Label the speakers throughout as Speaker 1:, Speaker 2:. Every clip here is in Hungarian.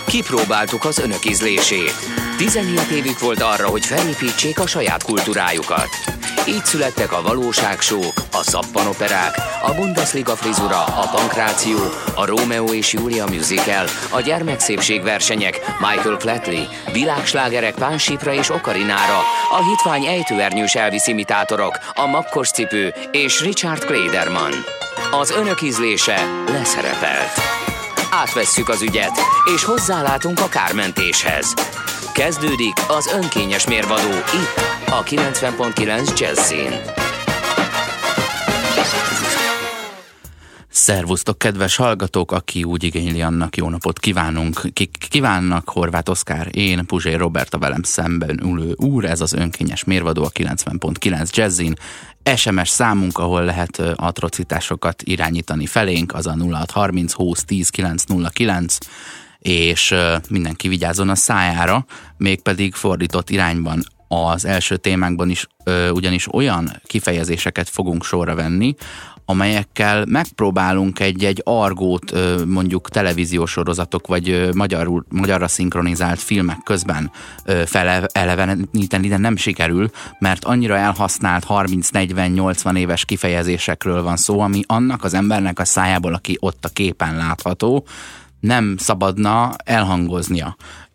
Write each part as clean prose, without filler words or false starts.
Speaker 1: Kipróbáltuk az önök ízlését. 17 évük volt arra, hogy felépítsék a saját kultúrájukat. Így születtek a valóságsók, a szappanoperák, a Bundesliga frizura, a pankráció, a Rómeó és Júlia musical, a gyermekszépségversenyek, Michael Flatley, világslágerek Pánsipra és Okarinára, a hitvány ejtőernyős Elvis imitátorok, a makkos cipő és Richard Klederman. Az önök ízlése leszerepelt. Átvesszük az ügyet, és hozzálátunk a kármentéshez. Kezdődik az önkényes mérvadó itt, a 90.9 Jazzin.
Speaker 2: Szervusztok, kedves hallgatók, aki úgy igényli, annak jó napot kívánunk. Kívánnak Horváth Oszkár, én, Puzsér Robert, a velem szemben ülő úr, ez az önkényes mérvadó a 90.9 Jazzin. SMS számunk, ahol lehet atrocitásokat irányítani felénk, az a 0630 20 10 909, és mindenki vigyázzon a szájára, mégpedig fordított irányban. Az első témánkban is ugyanis olyan kifejezéseket fogunk sorra venni, amelyekkel megpróbálunk egy argót mondjuk televíziós sorozatok vagy magyarra szinkronizált filmek közben feleleveníteni, de nem sikerül, mert annyira elhasznált 30-40-80 éves kifejezésekről van szó, ami annak az embernek a szájából, aki ott a képen látható, nem szabadna elhangoznia.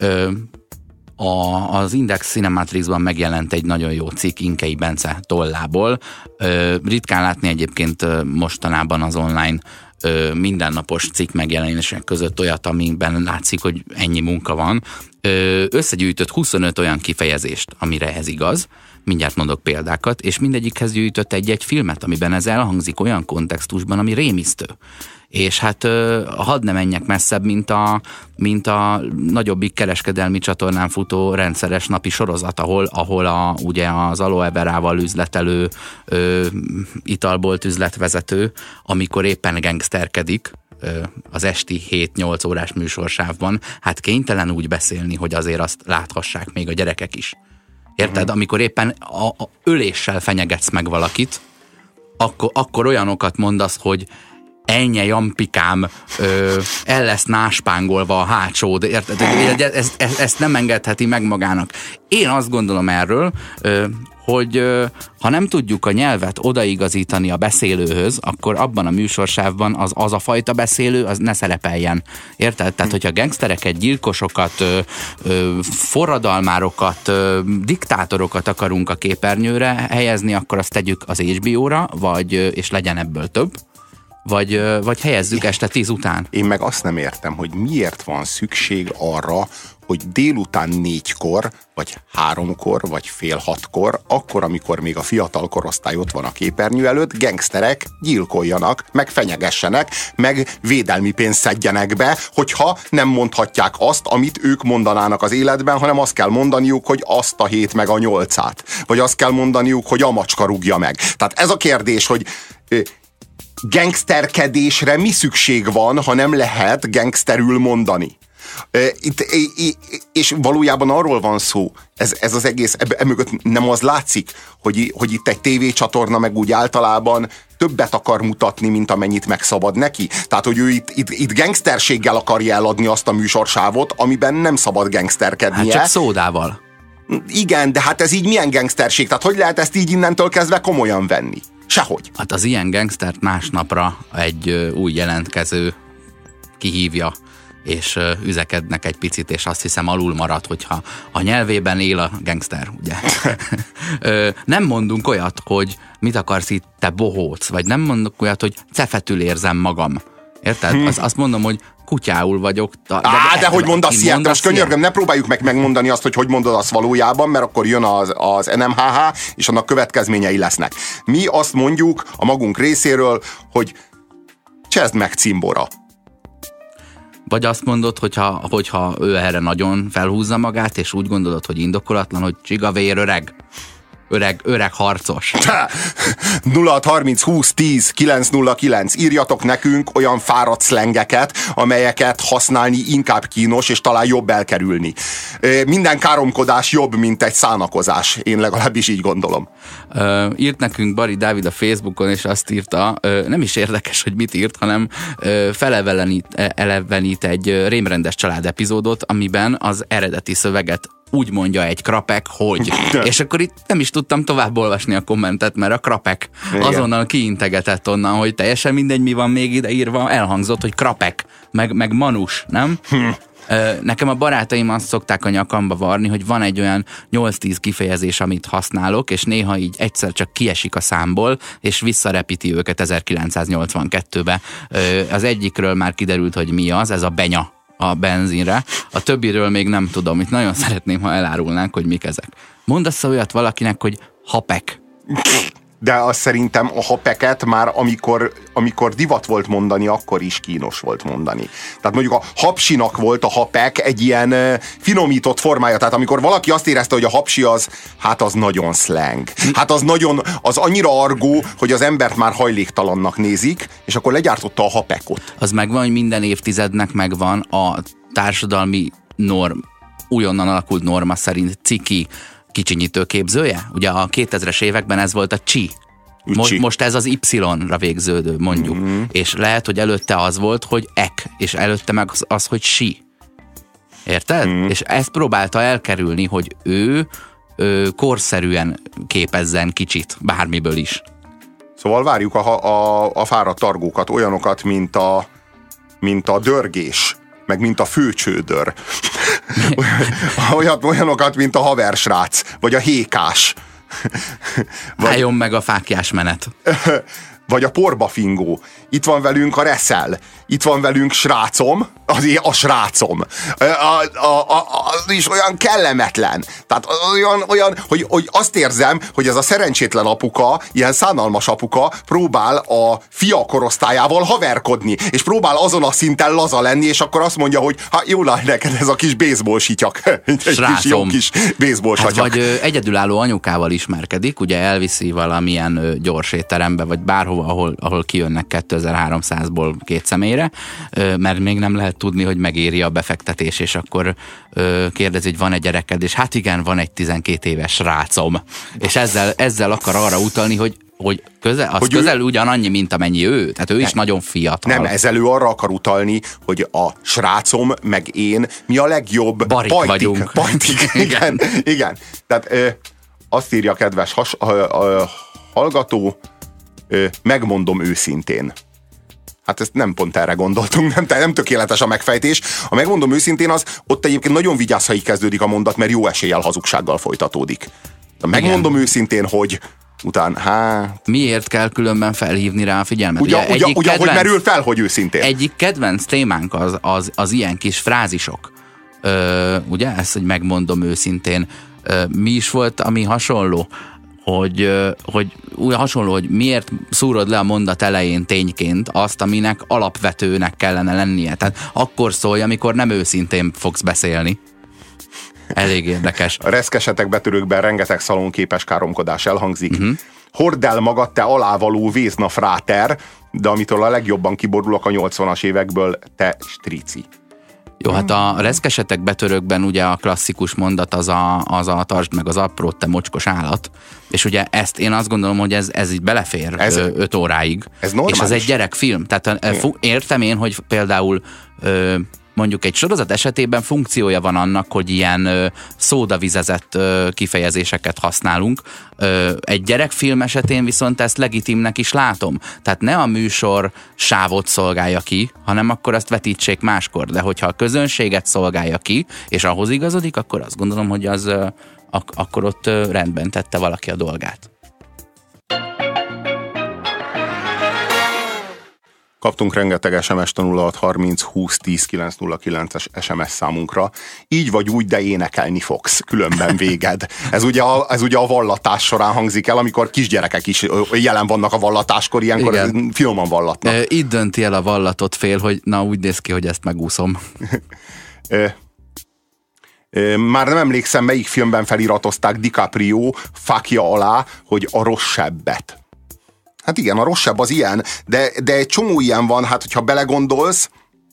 Speaker 2: Az Index Cinematrixban megjelent egy nagyon jó cikk Inkei Bence tollából. Ritkán látni egyébként mostanában az online mindennapos cikk megjelenések között olyat, amiben látszik, hogy ennyi munka van. Összegyűjtött 25 olyan kifejezést, amire ez igaz. Mindjárt mondok példákat, és mindegyikhez gyűjtött egy filmet, amiben ez elhangzik olyan kontextusban, ami rémisztő. És hát hadd ne menjek messzebb, mint a nagyobbik kereskedelmi csatornán futó rendszeres napi sorozat, ahol ugye az aloe verával üzletelő italbolt üzletvezető, amikor éppen gengszterkedik az esti 7-8 órás műsorsávban, hát kénytelen úgy beszélni, hogy azért azt láthassák még a gyerekek is. Érted? Amikor éppen a öléssel fenyegetsz meg valakit, akkor olyanokat mondasz, hogy ennyi jampikám, el lesz náspángolva a hátsód, érted? Ezt nem engedheti meg magának. Én azt gondolom erről, hogy ha nem tudjuk a nyelvet odaigazítani a beszélőhöz, akkor abban a műsorsávban az a fajta beszélő, az ne szerepeljen. Érted? Tehát, hogyha gengsztereket, gyilkosokat, forradalmárokat, diktátorokat akarunk a képernyőre helyezni, akkor azt tegyük az HBO-ra, és legyen ebből több. Vagy helyezzük este 10 után.
Speaker 3: Én meg azt nem értem, hogy miért van szükség arra, hogy délután 4-kor, vagy 3-kor, vagy fél 6-kor, akkor, amikor még a fiatal korosztály ott van a képernyő előtt, gengszterek gyilkoljanak, meg fenyegessenek, meg védelmi pénzt szedjenek be, hogyha nem mondhatják azt, amit ők mondanának az életben, hanem azt kell mondaniuk, hogy azt a 7 meg a 8-át. Vagy azt kell mondaniuk, hogy a macska rúgja meg. Tehát ez a kérdés, hogy gengszterkedésre mi szükség van, ha nem lehet gengszterül mondani? És valójában arról van szó, ez az egész, emögött nem az látszik, hogy itt egy tévécsatorna meg úgy általában többet akar mutatni, mint amennyit megszabad neki. Tehát, hogy ő itt gengszterséggel akarja eladni azt a műsorsávot, amiben nem szabad gengszterkednie.
Speaker 2: Hát csak szódával.
Speaker 3: Igen, de hát ez így milyen gengszterség? Tehát hogy lehet ezt így innentől kezdve komolyan venni? Sehogy.
Speaker 2: Hát az ilyen gengsztert másnapra egy új jelentkező kihívja, és üzekednek egy picit, és azt hiszem alul marad, hogyha a nyelvében él a gengszter, ugye. Nem mondunk olyat, hogy mit akarsz itt, te bohóc, vagy nem mondunk olyat, hogy cefetül érzem magam. Érted? Azt mondom, hogy kutyául vagyok.
Speaker 3: De hogy mondasz ilyet? Most könyörgöm, ne próbáljuk meg megmondani azt, hogy mondod azt valójában, mert akkor jön az NMHH, és annak következményei lesznek. Mi azt mondjuk a magunk részéről, hogy cseszd meg cimbora.
Speaker 2: Vagy azt mondod, hogyha ő erre nagyon felhúzza magát, és úgy gondolod, hogy indokolatlan, hogy csigavér öreg. Öreg harcos.
Speaker 3: 0630 20 10 909. Írjatok nekünk olyan fáradt szlengeket, amelyeket használni inkább kínos, és talán jobb elkerülni. Minden káromkodás jobb, mint egy szánakozás. Én legalábbis így gondolom.
Speaker 2: Írt nekünk Bari Dávid a Facebookon, és azt írta, nem is érdekes, hogy mit írt, hanem felelevenít egy Rémrendes család epizódot, amiben az eredeti szöveget úgy mondja egy krapek, hogy. És akkor itt nem is tudtam tovább olvasni a kommentet, mert a krapek azonnal kiintegetett onnan, hogy teljesen mindegy, mi van még ide írva, elhangzott, hogy krapek, meg manus, nem? Nekem a barátaim azt szokták a nyakamba varni, hogy van egy olyan 8-10 kifejezés, amit használok, és néha így egyszer csak kiesik a számból, és visszarepíti őket 1982-be. Az egyikről már kiderült, hogy mi az, ez a benya a benzinre. A többiről még nem tudom. Itt nagyon szeretném, ha elárulnánk, hogy mik ezek. Mondasz olyat valakinek, hogy hapek.
Speaker 3: De azt szerintem a hapeket már amikor divat volt mondani, akkor is kínos volt mondani. Tehát mondjuk a hapsinak volt a hapek egy ilyen finomított formája. Tehát amikor valaki azt érezte, hogy a hapsi az nagyon slang. Hát az annyira argó, hogy az embert már hajléktalannak nézik, és akkor legyártotta a hapekot.
Speaker 2: Az megvan, hogy minden évtizednek megvan a társadalmi újonnan alakult norma szerint ciki kicsinyítő képzője. Ugye a 2000-es években ez volt a csi. Most ez az Y-ra végződő, mondjuk. Mm-hmm. És lehet, hogy előtte az volt, hogy ek, és előtte meg az, hogy si. Érted? Mm-hmm. És ezt próbálta elkerülni, hogy ő korszerűen képezzen kicsit, bármiből is.
Speaker 3: Szóval várjuk a fáradt targókat, olyanokat, mint a dörgés, meg mint a főcsődör. Olyanokat, mint a haversrác, vagy a hékás.
Speaker 2: Álljon meg a fáklyás menet.
Speaker 3: Vagy a porbafingó. Itt van velünk a reszel. Itt van velünk srácom, a srácom. Az is olyan kellemetlen. Tehát olyan hogy azt érzem, hogy ez a szerencsétlen apuka, ilyen szánalmas apuka próbál a fia korosztályával haverkodni, és próbál azon a szinten laza lenni, és akkor azt mondja, hogy jól áll neked ez a kis baseball sityak.
Speaker 2: Srácom.
Speaker 3: Kis baseball
Speaker 2: hát vagy egyedülálló anyukával ismerkedik, ugye elviszi valamilyen gyors étterembe, vagy bárhova, ahol kijönnek 2300-ból 2 személyre, mert még nem lehet tudni, hogy megéri a befektetés, és akkor kérdezi, hogy van-e gyereked, és hát igen, van egy 12 éves srácom. És ezzel akar arra utalni, hogy közel ugyanannyi, mint amennyi ő. Tehát ő is nagyon fiatal.
Speaker 3: Nem, ezzel ő arra akar utalni, hogy a srácom meg én mi a legjobb
Speaker 2: barik vagyunk.
Speaker 3: Bajtik. Igen. Tehát azt írja a kedves hallgató, megmondom őszintén. Hát ezt nem pont erre gondoltunk, nem tökéletes a megfejtés. A megmondom őszintén ott egyébként nagyon vigyázz, ha így kezdődik a mondat, mert jó eséllyel hazugsággal folytatódik. Megmondom őszintén, hogy
Speaker 2: miért kell különben felhívni rá a figyelmet?
Speaker 3: Ugye hogy merül fel, hogy őszintén?
Speaker 2: Egyik kedvenc témánk az ilyen kis frázisok. Ugye? Ez, hogy megmondom őszintén. Mi is volt, ami hasonló? Hogy miért szúrod le a mondat elején tényként azt, aminek alapvetőnek kellene lennie. Tehát akkor szólj, amikor nem őszintén fogsz beszélni. Elég érdekes.
Speaker 3: A reszkesetek betörőkben rengeteg szalonképes káromkodás elhangzik. Uh-huh. Hordd el magad, te alávaló vézna fráter, de amitől a legjobban kiborulok a 80-as évekből, te strici.
Speaker 2: Jó, hát a reszkesetek betörőkben ugye a klasszikus mondat az a tartsd meg az aprót, te mocskos állat. És ugye ezt én azt gondolom, hogy ez így belefér 5 óráig.
Speaker 3: Ez normális.
Speaker 2: És ez egy gyerekfilm. Tehát értem én, hogy például mondjuk egy sorozat esetében funkciója van annak, hogy ilyen szódavizezett kifejezéseket használunk. Egy gyerekfilm esetén viszont ezt legitimnek is látom. Tehát ne a műsor sávot szolgálja ki, hanem akkor azt vetítsék máskor. De hogyha a közönséget szolgálja ki, és ahhoz igazodik, akkor azt gondolom, hogy akkor ott rendben tette valaki a dolgát.
Speaker 3: Kaptunk rengeteg SMS-t a 0630 20 10 909-es SMS számunkra. Így vagy úgy, de énekelni fogsz, különben véged. Ez ugye a vallatás során hangzik el, amikor kisgyerekek is jelen vannak a vallatáskor, ilyenkor finoman vallatnak.
Speaker 2: Itt dönti el a vallatott fél, hogy na úgy néz ki, hogy ezt megúszom.
Speaker 3: Már nem emlékszem, melyik filmben feliratozták DiCaprio fákja alá, hogy a rosszebbet. Hát igen, a rosszabb az ilyen, de egy csomó ilyen van, hát hogyha belegondolsz,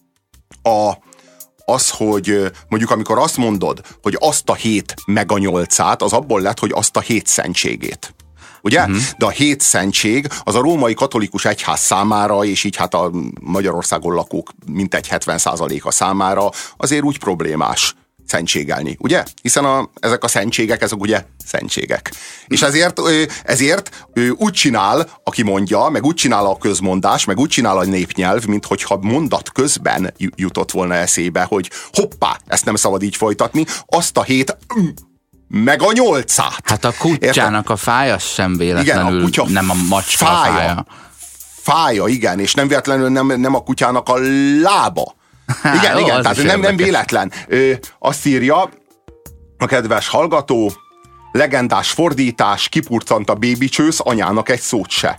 Speaker 3: az, hogy mondjuk amikor azt mondod, hogy azt a 7 meg a 8-át, az abból lett, hogy azt a 7 szentségét. Ugye? De a 7 szentség az a római katolikus egyház számára, és így hát a Magyarországon lakók mintegy 70%-a számára azért úgy problémás szentségelni, ugye? Hiszen ezek a szentségek, ezek ugye szentségek. És ezért úgy csinál, aki mondja, meg úgy csinál a közmondás, meg úgy csinál a népnyelv, mint hogyha mondat közben jutott volna eszébe, hogy hoppá, ezt nem szabad így folytatni, azt a 7 meg a 8-át.
Speaker 2: Hát a kutyának a fája sem véletlenül, igen, a nem a macska fája.
Speaker 3: Fája, igen, és nem véletlenül nem a kutyának a lába. Igen, tehát nem véletlen. Azt írja a kedves hallgató, legendás fordítás, kipurcant a bébicsősz, anyának egy szót se.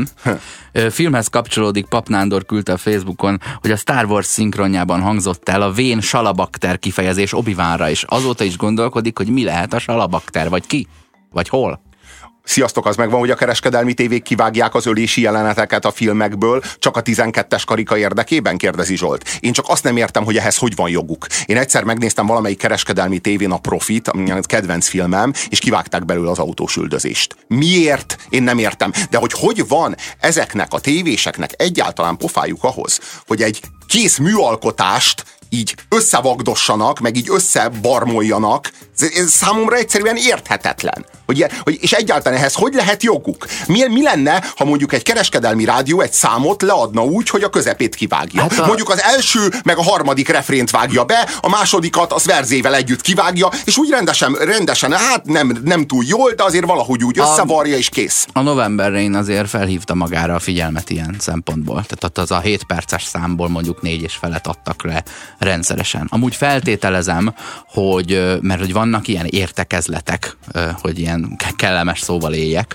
Speaker 2: Filmhez kapcsolódik, Pap Nándor küldte a Facebookon, hogy a Star Wars szinkronjában hangzott el a vén salabakter kifejezés Obi-Wanra, és azóta is gondolkodik, hogy mi lehet a salabakter, vagy ki, vagy hol.
Speaker 3: Sziasztok, az megvan, hogy a kereskedelmi tévék kivágják az ölési jeleneteket a filmekből, csak a 12-es karika érdekében, kérdezi Zsolt. Én csak azt nem értem, hogy ehhez hogy van joguk. Én egyszer megnéztem valamelyik kereskedelmi tévén a Profit, ami a kedvenc filmem, és kivágták belőle az autós üldözést. Miért? Én nem értem. De hogy van ezeknek a tévéseknek egyáltalán pofájuk ahhoz, hogy egy kész műalkotást így összevagdossanak, meg így összebarmoljanak, ez számomra egyszerűen érthetetlen. És egyáltalán ehhez hogy lehet joguk? Mi lenne, ha mondjuk egy kereskedelmi rádió egy számot leadna úgy, hogy a közepét kivágja? Hát mondjuk az első, meg a harmadik refrént vágja be, a másodikat az verzével együtt kivágja, és úgy rendesen hát nem túl jól, de azért valahogy úgy összevarja, és kész.
Speaker 2: A November Rain azért felhívta magára a figyelmet ilyen szempontból. Tehát az a 7 perces számból mondjuk 4 és felet adtak le rendszeresen. Amúgy feltételezem, mert hogy vannak ilyen értekezletek, hogy ilyen kellemes szóval éljek,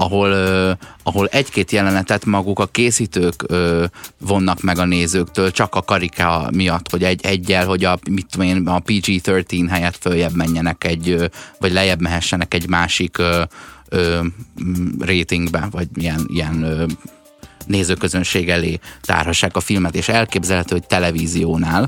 Speaker 2: ahol egy-két jelenetet maguk a készítők vonnak meg a nézőktől, csak a karika miatt, hogy egyel, hogy a PG-13 helyett följebb menjenek vagy lejjebb mehessenek egy másik ratingbe, vagy ilyen nézőközönség elé tárhassák a filmet, és elképzelhető, hogy televíziónál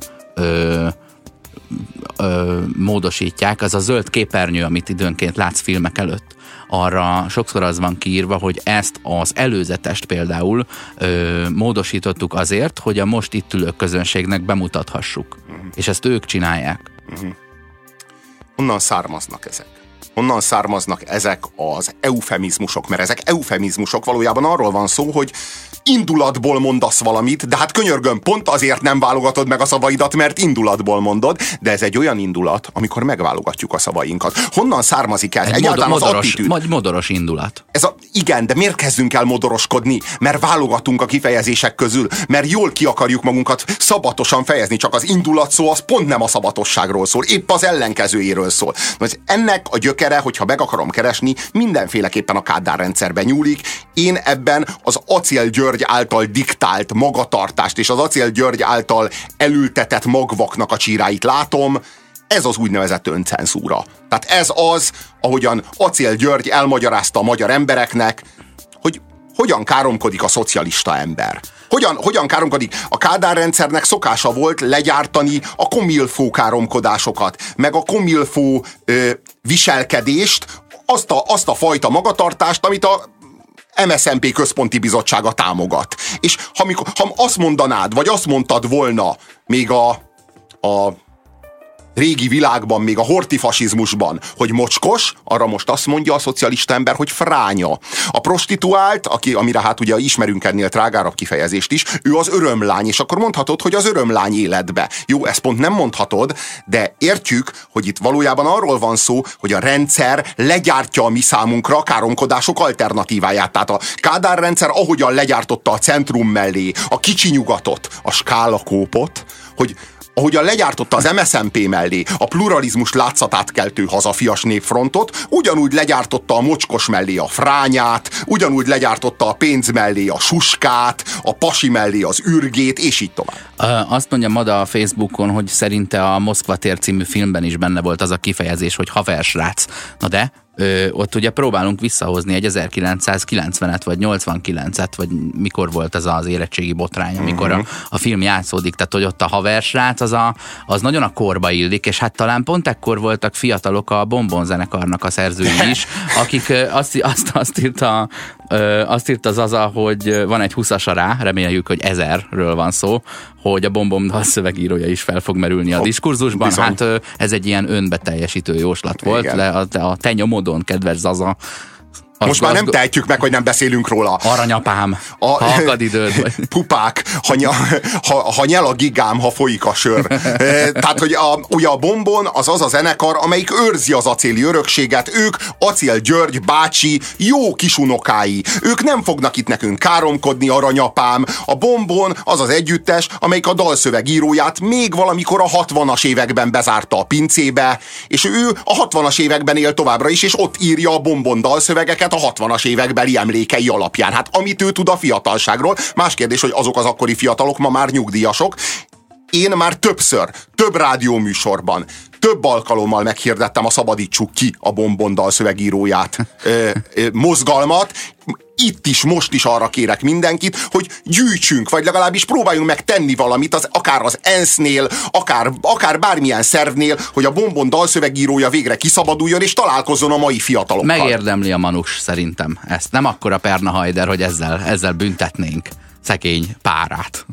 Speaker 2: módosítják, az a zöld képernyő, amit időnként látsz filmek előtt, arra sokszor az van kiírva, hogy ezt az előzetest például módosítottuk azért, hogy a most itt ülő közönségnek bemutathassuk. És ezt ők csinálják.
Speaker 3: Honnan származnak ezek? Honnan származnak ezek az eufemizmusok? Mert ezek eufemizmusok, valójában arról van szó, hogy indulatból mondasz valamit, de hát könyörgöm, pont azért nem válogatod meg a szavaidat, mert indulatból mondod, de ez egy olyan indulat, amikor megválogatjuk a szavainkat. Honnan származik ez? Egyáltalán az attitűd.
Speaker 2: Modoros indulat.
Speaker 3: Igen, de miért kezdünk el modoroskodni? Mert válogatunk a kifejezések közül, mert jól ki akarjuk magunkat szabatosan fejezni, csak az indulat szó az pont nem a szabatosságról szól, épp az ellenkezőjéről szól. Ennek a gyökere, hogyha meg akarom keresni, mindenféleképpen a Kádár rendszerben nyúlik. Én ebben az Acél György által diktált magatartást és az Acél György által elültetett magvaknak a csíráit látom. Ez az úgynevezett öncenzúra. Tehát ez az, ahogyan Acél György elmagyarázta a magyar embereknek, hogy hogyan káromkodik a szocialista ember. Hogyan káromkodik? A Kádár rendszernek szokása volt legyártani a komilfó káromkodásokat, meg a komilfó viselkedést, azt a fajta magatartást, amit a MSZNP központi bizottsága támogat. És ha azt mondanád, vagy azt mondtad volna még a régi világban, még a hortifasizmusban, hogy mocskos, arra most azt mondja a szocialista ember, hogy fránya. A prostituált, amire hát ugye ismerünk ennél trágárabb kifejezést is, ő az örömlány, és akkor mondhatod, hogy az örömlány életbe. Jó, ezt pont nem mondhatod, de értjük, hogy itt valójában arról van szó, hogy a rendszer legyártja a mi számunkra a káromkodások alternatíváját. Tehát a Kádár rendszer ahogyan legyártotta a centrum mellé a kicsi nyugatot, a skálakópot, hogy ahogyan legyártotta az MSZNP mellé a pluralizmus látszatát keltő Hazafias Népfrontot, ugyanúgy legyártotta a mocskos mellé a Frányát, ugyanúgy legyártotta a pénz mellé a Suskát, a pasi mellé az Ürgét, és így tovább.
Speaker 2: Azt mondja Mada a Facebookon, hogy szerinte a Moszkva tér című filmben is benne volt az a kifejezés, hogy haversrác. Na de, ott ugye próbálunk visszahozni egy 1990-et, vagy 89-et, vagy mikor volt ez az érettségi botrány, amikor a film játszódik, tehát hogy ott a haversrác az nagyon a korba illik, és hát talán pont ekkor voltak fiatalok a Bonbon zenekarnak a szerzői is, akik azt írta Zaza, hogy van egy 20-asa rá, reméljük, hogy 1000-ről van szó, hogy a Bonbon dalszövegírója is fel fog merülni a diskurzusban. Bizony. Hát ez egy ilyen önbeteljesítő jóslat volt, a te nyomodon, kedves Zaza.
Speaker 3: Most már nem tehetjük meg, hogy nem beszélünk róla.
Speaker 2: Aranyapám, ha akad időd. Vagy.
Speaker 3: Pupák, ha nyel a gigám, ha folyik a sör. Tehát, hogy ugye a Bonbon az a zenekar, amelyik őrzi az acéli örökséget. Ők Acél György bácsi jó kisunokái. Ők nem fognak itt nekünk káromkodni, aranyapám. A Bonbon az az együttes, amelyik a dalszövegíróját még valamikor a 60-as években bezárta a pincébe, és ő a 60-as években él továbbra is, és ott írja a Bonbon dalszövegeket a 60-as évekbeli emlékei alapján. Hát amit ő tud a fiatalságról, más kérdés, hogy azok az akkori fiatalok ma már nyugdíjasok. Én már többször, több rádióműsorban, több alkalommal meghirdettem a Szabadítsuk ki a Bonbon dalszövegíróját mozgalmat. Itt is, most is arra kérek mindenkit, hogy gyűjtsünk, vagy legalábbis próbáljunk meg tenni valamit, akár az ENSZ-nél, akár bármilyen szervnél, hogy a Bonbon dalszövegírója végre kiszabaduljon, és találkozzon a mai fiatalokkal.
Speaker 2: Megérdemli a Manus szerintem ezt. Nem akkora Perna Hajder, hogy ezzel büntetnénk szegény párát.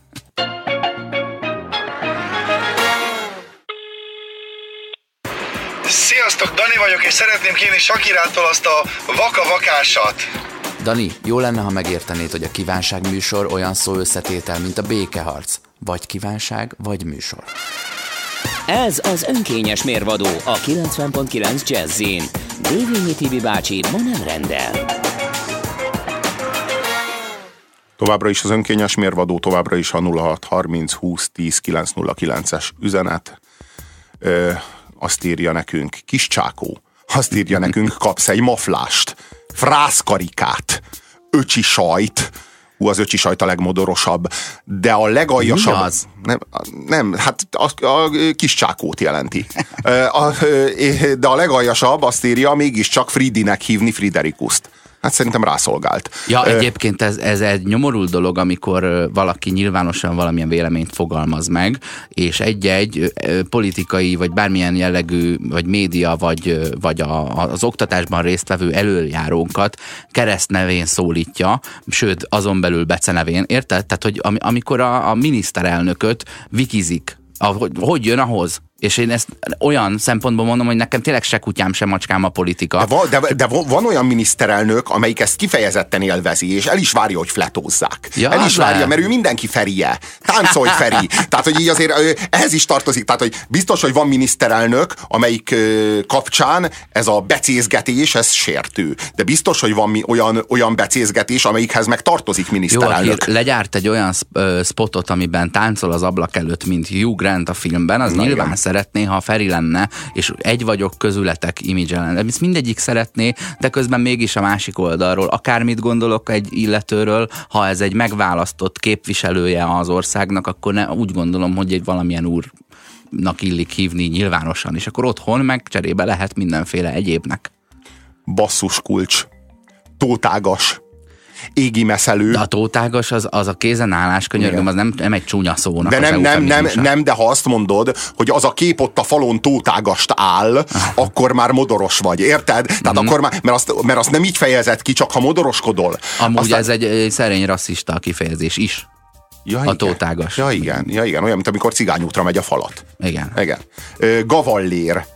Speaker 4: Sziasztok, Dani vagyok, és szeretném kérni Sakirától azt a vaka-vakásat.
Speaker 2: Dani, jó lenne, ha megértenéd, hogy a kívánság műsor olyan szó összetétel, mint a békeharc. Vagy kívánság, vagy műsor.
Speaker 1: Ez az önkényes mérvadó a 90.9 Jazzin. Dévényi Tibi bácsi ma nem rendel.
Speaker 3: Továbbra is az önkényes mérvadó, továbbra is a 0630 20 10 909-es üzenet. Azt írja nekünk Kis Csákó, azt írja nekünk, kapsz egy maflást, frászkarikát, öcsi sajt, az öcsi sajt a legmodorosabb, de a legaljasabb...
Speaker 2: Mi az?
Speaker 3: Nem, hát a Kis Csákót jelenti. De a legaljasabb, azt írja, mégiscsak Fridinek hívni Friderikuszt. Hát szerintem rászolgált.
Speaker 2: Ja, egyébként ez egy nyomorult dolog, amikor valaki nyilvánosan valamilyen véleményt fogalmaz meg, és egy-egy politikai, vagy bármilyen jellegű, vagy média, vagy az oktatásban résztvevő elöljárónkat keresztnevén szólítja, sőt, azon belül becenevén. Érted? Tehát, hogy amikor a miniszterelnököt vikizik, hogy jön ahhoz? És én ezt olyan szempontból mondom, hogy nekem tényleg se kutyám, se macskám a politika.
Speaker 3: De van olyan miniszterelnök, amelyik ezt kifejezetten élvezi, és el is várja, hogy fletózzák. Ja, el is várja, mert ő mindenki Ferie. Táncolj, Feri! Tehát, hogy így azért ehhez is tartozik. Tehát, hogy biztos, hogy van miniszterelnök, amelyik kapcsán ez a becézgetés, ez sértő. De biztos, hogy van olyan becézgetés, amelyikhez meg tartozik miniszterelnök.
Speaker 2: Jó, legyárt egy olyan spotot, amiben táncol az ablak előtt, mint Hugh Grant a filmben, az nyilván szeretné, ha Feri lenne, és egy vagyok közületek image lenne. Ezt mindegyik szeretné, de közben mégis a másik oldalról. Akármit gondolok egy illetőről, ha ez egy megválasztott képviselője az országnak, akkor úgy gondolom, hogy egy valamilyen úrnak illik hívni nyilvánosan, és akkor otthon meg cserébe lehet mindenféle egyébnek.
Speaker 3: Basszuskulcs. Tótágas. Égi meszelő.
Speaker 2: De a tótágas az a kézenállás, könyörgöm, az nem egy csúnya szónak.
Speaker 3: De nem, de ha azt mondod, hogy az a kép ott a falon tótágast áll, akkor már modoros vagy, érted? Tehát akkor már, mert azt nem így fejezed ki, csak ha modoroskodol.
Speaker 2: Amúgy aztán... ez egy szerény rasszista kifejezés is.
Speaker 3: Ja,
Speaker 2: a tótágas.
Speaker 3: Ja, igen, olyan, mint amikor cigányútra megy a falat.
Speaker 2: Igen.
Speaker 3: Gavallér.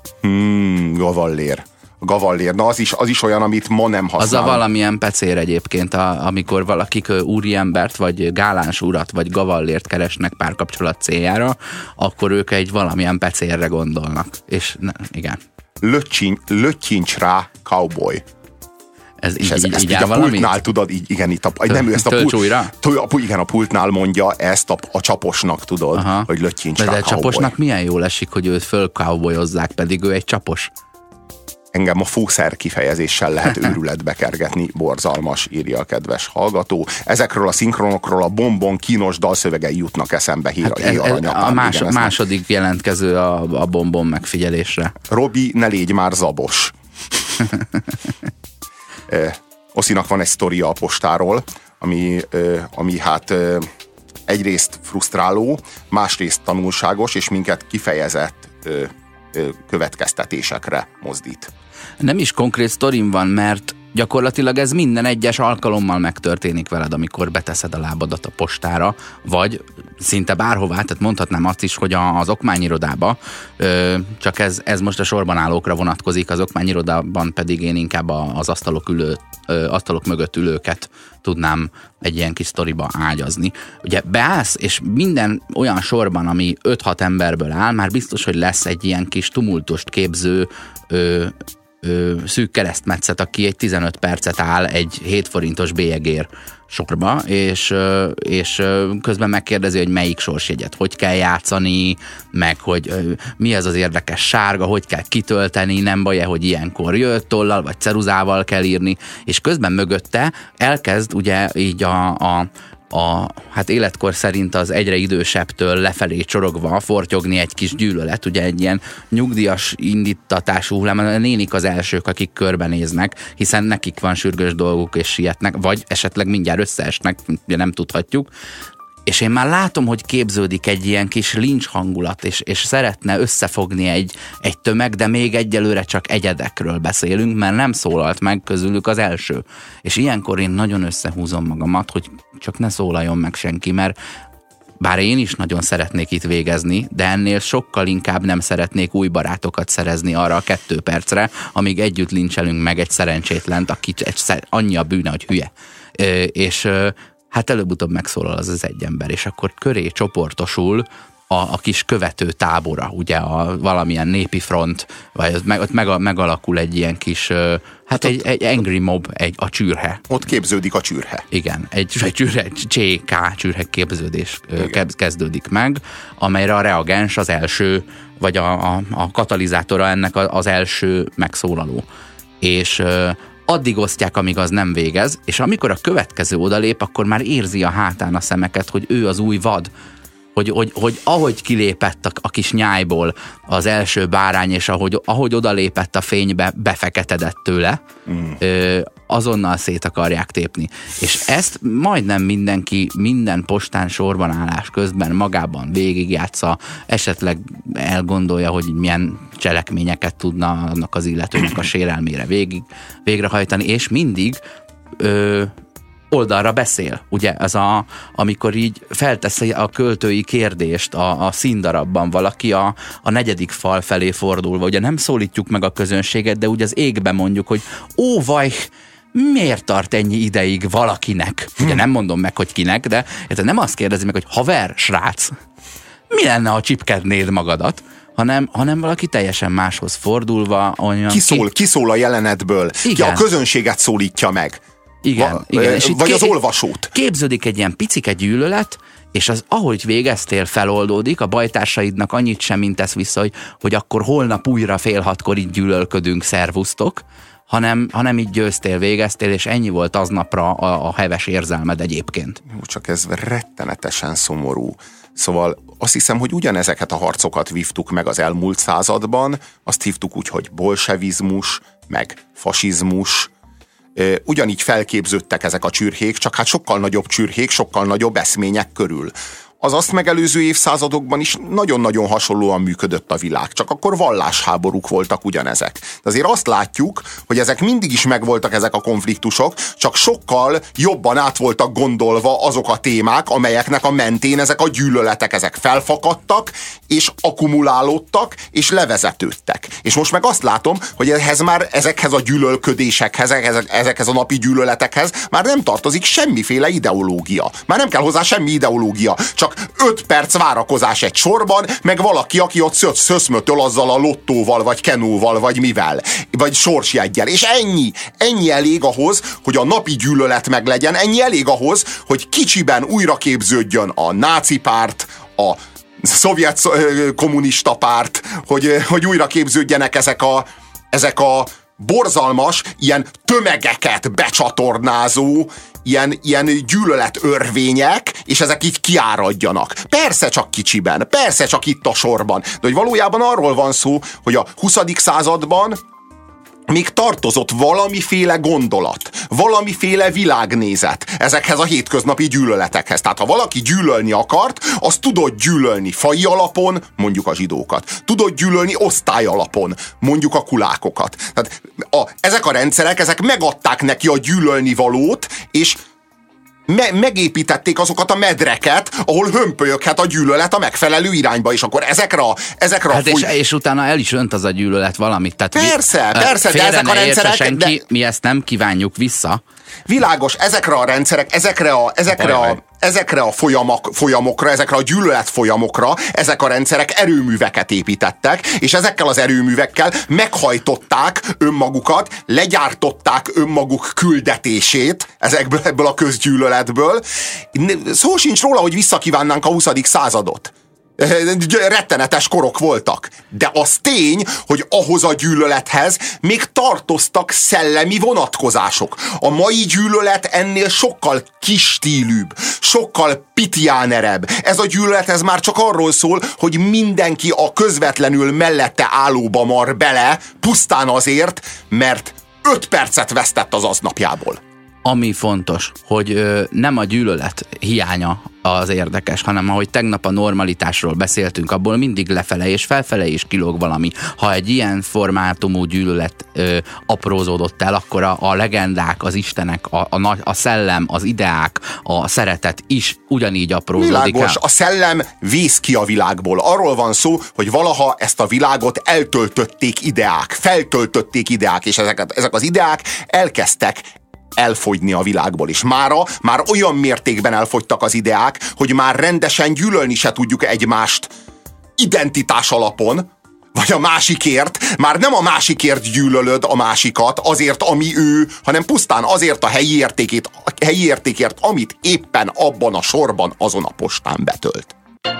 Speaker 3: Gavallér, na az is olyan, amit ma nem használ.
Speaker 2: Az a valamilyen pecér egyébként, amikor valakik úriembert, vagy gáláns urat, vagy gavallért keresnek párkapcsolat céljára, akkor ők egy valamilyen pecérre gondolnak. És igen.
Speaker 3: Löcsincs rá, cowboy.
Speaker 2: Ez
Speaker 3: és ezt így
Speaker 2: áll
Speaker 3: a pultnál tudod, így, igen, itt nem ő ezt a pultnál mondja ezt a csaposnak, tudod, aha, hogy lötyincs rá
Speaker 2: de csaposnak milyen jól esik, hogy őt fölkowboyozzák, pedig ő egy csapos.
Speaker 3: Engem a fószer kifejezéssel lehet őrületbe kergetni, borzalmas, írja a kedves hallgató. Ezekről a szinkronokról a Bombon kínos dalszövegei jutnak eszembe
Speaker 2: a második jelentkező a Bombon megfigyelésre.
Speaker 3: Robi, ne légy már zabos. Oszinak van egy sztoria a postáról, ami hát egyrészt frusztráló, másrészt tanulságos, és minket kifejezett következtetésekre mozdít.
Speaker 2: Nem is konkrét sztorim van, mert gyakorlatilag ez minden egyes alkalommal megtörténik veled, amikor beteszed a lábadat a postára, vagy szinte bárhová, tehát mondhatnám azt is, hogy az okmányirodába, csak ez most a sorban állókra vonatkozik, az okmányirodában pedig én inkább az asztalok mögött ülőket tudnám egy ilyen kis sztoriba ágyazni. Ugye beállsz, és minden olyan sorban, ami 5-6 emberből áll, már biztos, hogy lesz egy ilyen kis tumultust képző szűk keresztmetszet, aki egy 15 percet áll egy 7 forintos bélyegér sorba, és közben megkérdezi, hogy melyik sorsjegyet hogy kell játszani, meg hogy mi ez az érdekes sárga, hogy kell kitölteni, nem baj-e, hogy ilyenkor jött, tollal vagy ceruzával kell írni, és közben mögötte elkezd ugye így hát életkor szerint az egyre idősebbtől lefelé csorogva fortyogni egy kis gyűlölet, ugye egy ilyen nyugdíjas indítatású hullám, a nénik az elsők, akik körbenéznek, hiszen nekik van sürgős dolguk és sietnek, vagy esetleg mindjárt összeesnek, ugye nem tudhatjuk. És én már látom, hogy képződik egy ilyen kis lincs hangulat, és szeretne összefogni egy tömeg, de még egyelőre csak egyedekről beszélünk, mert nem szólalt meg közülük az első. És ilyenkor én nagyon összehúzom magamat, hogy csak ne szólaljon meg senki, mert bár én is nagyon szeretnék itt végezni, de ennél sokkal inkább nem szeretnék új barátokat szerezni arra a 2 percre, amíg együtt lincselünk meg egy szerencsétlent, aki annyi a bűne, hogy hülye. Hát előbb-utóbb megszólal az egy ember, és akkor köré csoportosul a kis követő tábora, ugye a valamilyen népi front, vagy ott megalakul egy ilyen kis, hát egy angry mob, a csürhe.
Speaker 3: Ott képződik a csürhe.
Speaker 2: Igen, egy csürhe, csürhe képződés kezdődik meg, amelyre a reagens az első, vagy a katalizátora ennek az első megszólaló. És addig osztják, amíg az nem végez, és amikor a következő odalép, akkor már érzi a hátán a szemeket, hogy ő az új vad, hogy ahogy kilépett a kis nyájból az első bárány, és ahogy odalépett a fénybe, befeketedett tőle, azonnal szét akarják tépni. És ezt majdnem mindenki minden postán sorban állás közben magában végigjátsza, esetleg elgondolja, hogy milyen cselekményeket tudna annak az illetőnek a sérelmére végrehajtani, és mindig oldalra beszél, ugye, amikor így felteszi a költői kérdést a színdarabban valaki a 4. fal felé fordulva, ugye nem szólítjuk meg a közönséget, de ugye az égbe mondjuk, hogy ó, vaj, miért tart ennyi ideig valakinek? Ugye nem mondom meg, hogy kinek, de nem azt kérdezi meg, hogy haver, srác, mi lenne, ha csipkednéd magadat? Hanem valaki teljesen máshoz fordulva. Olyan
Speaker 3: kiszól a jelenetből, ki a közönséget szólítja meg.
Speaker 2: Igen.
Speaker 3: És vagy az olvasót.
Speaker 2: Képződik egy ilyen picike gyűlölet, és az, ahogy végeztél, feloldódik, a bajtársaidnak annyit sem intesz vissza, hogy akkor holnap újra 5:30 így gyűlölködünk, szervusztok, hanem így győztél, végeztél, és ennyi volt aznapra a heves érzelmed egyébként.
Speaker 3: Jó, csak ez rettenetesen szomorú. Szóval azt hiszem, hogy ugyanezeket a harcokat vívtuk meg az elmúlt században, azt hívtuk úgy, hogy bolsevizmus, meg fasizmus. Ugyanígy felképződtek ezek a csürhék, csak hát sokkal nagyobb csürhék, sokkal nagyobb eszmények körül. Az azt megelőző évszázadokban is nagyon-nagyon hasonlóan működött a világ, csak akkor vallásháborúk voltak ugyanezek. De azért azt látjuk, hogy ezek mindig is megvoltak, ezek a konfliktusok, csak sokkal jobban át voltak gondolva azok a témák, amelyeknek a mentén ezek a gyűlöletek, ezek felfakadtak, és akkumulálódtak, és levezetődtek. És most meg azt látom, hogy ezekhez a gyűlölködésekhez, ezekhez a napi gyűlöletekhez már nem tartozik semmiféle ideológia. Már nem kell hozzá semmi ideológia, csak csak 5 perc várakozás egy sorban, meg valaki, aki ott szöszmötöl azzal a lottóval, vagy kenóval, vagy mivel, vagy sorsjeggyel. És ennyi elég ahhoz, hogy a napi gyűlölet meglegyen, ennyi elég ahhoz, hogy kicsiben újra képződjön a náci párt, a szovjet kommunista párt, hogy újra képződjenek ezek a borzalmas, ilyen tömegeket becsatornázó, ilyen gyűlöletörvények, és ezek így kiáradjanak. Persze csak kicsiben, persze csak itt a sorban, de hogy valójában arról van szó, hogy a 20. században még tartozott valamiféle gondolat, valamiféle világnézet ezekhez a hétköznapi gyűlöletekhez. Tehát ha valaki gyűlölni akart, az tudott gyűlölni faji alapon, mondjuk a zsidókat. Tudott gyűlölni osztály alapon, mondjuk a kulákokat. Tehát ezek a rendszerek, ezek megadták neki a gyűlölni valót, és megépítették azokat a medreket, ahol hömpölyöghet a gyűlölet a megfelelő irányba, és akkor ezekre
Speaker 2: hát és utána el is önt az a gyűlölet valamit. Tehát
Speaker 3: persze, de ezek a rendszerek...
Speaker 2: Senki, mi ezt nem kívánjuk vissza.
Speaker 3: Világos, ezekre a rendszerek, ezekre a folyamokra, ezekre a gyűlölet folyamokra, ezek a rendszerek erőműveket építettek, és ezekkel az erőművekkel meghajtották önmagukat, legyártották önmaguk küldetését ebből a közgyűlöletből. Szó sincs róla, hogy visszakívánnánk a 20. századot. Rettenetes korok voltak. De az tény, hogy ahhoz a gyűlölethez még tartoztak szellemi vonatkozások. A mai gyűlölet ennél sokkal kisstílűbb, sokkal pitiánerebb. Ez a gyűlölet, ez már csak arról szól, hogy mindenki a közvetlenül mellette állóba mar bele, pusztán azért, mert 5 percet vesztett az aznapjából.
Speaker 2: Ami fontos, hogy nem a gyűlölet hiánya az érdekes, hanem ahogy tegnap a normalitásról beszéltünk, abból mindig lefele és felfele is kilóg valami. Ha egy ilyen formátumú gyűlölet aprózódott el, akkor a legendák, az istenek, a szellem, az ideák, a szeretet is ugyanígy aprózódik
Speaker 3: Világos,
Speaker 2: el.
Speaker 3: a szellem vész ki a világból. Arról van szó, hogy valaha ezt a világot eltöltötték ideák, feltöltötték ideák, és ezek az ideák elkezdtek elfogyni a világból is. Már olyan mértékben elfogytak az ideák, hogy már rendesen gyűlölni se tudjuk egymást identitás alapon, vagy a másikért, már nem a másikért gyűlölöd a másikat, azért, ami ő, hanem pusztán azért a helyi értékért, amit éppen abban a sorban, azon a postán betölt.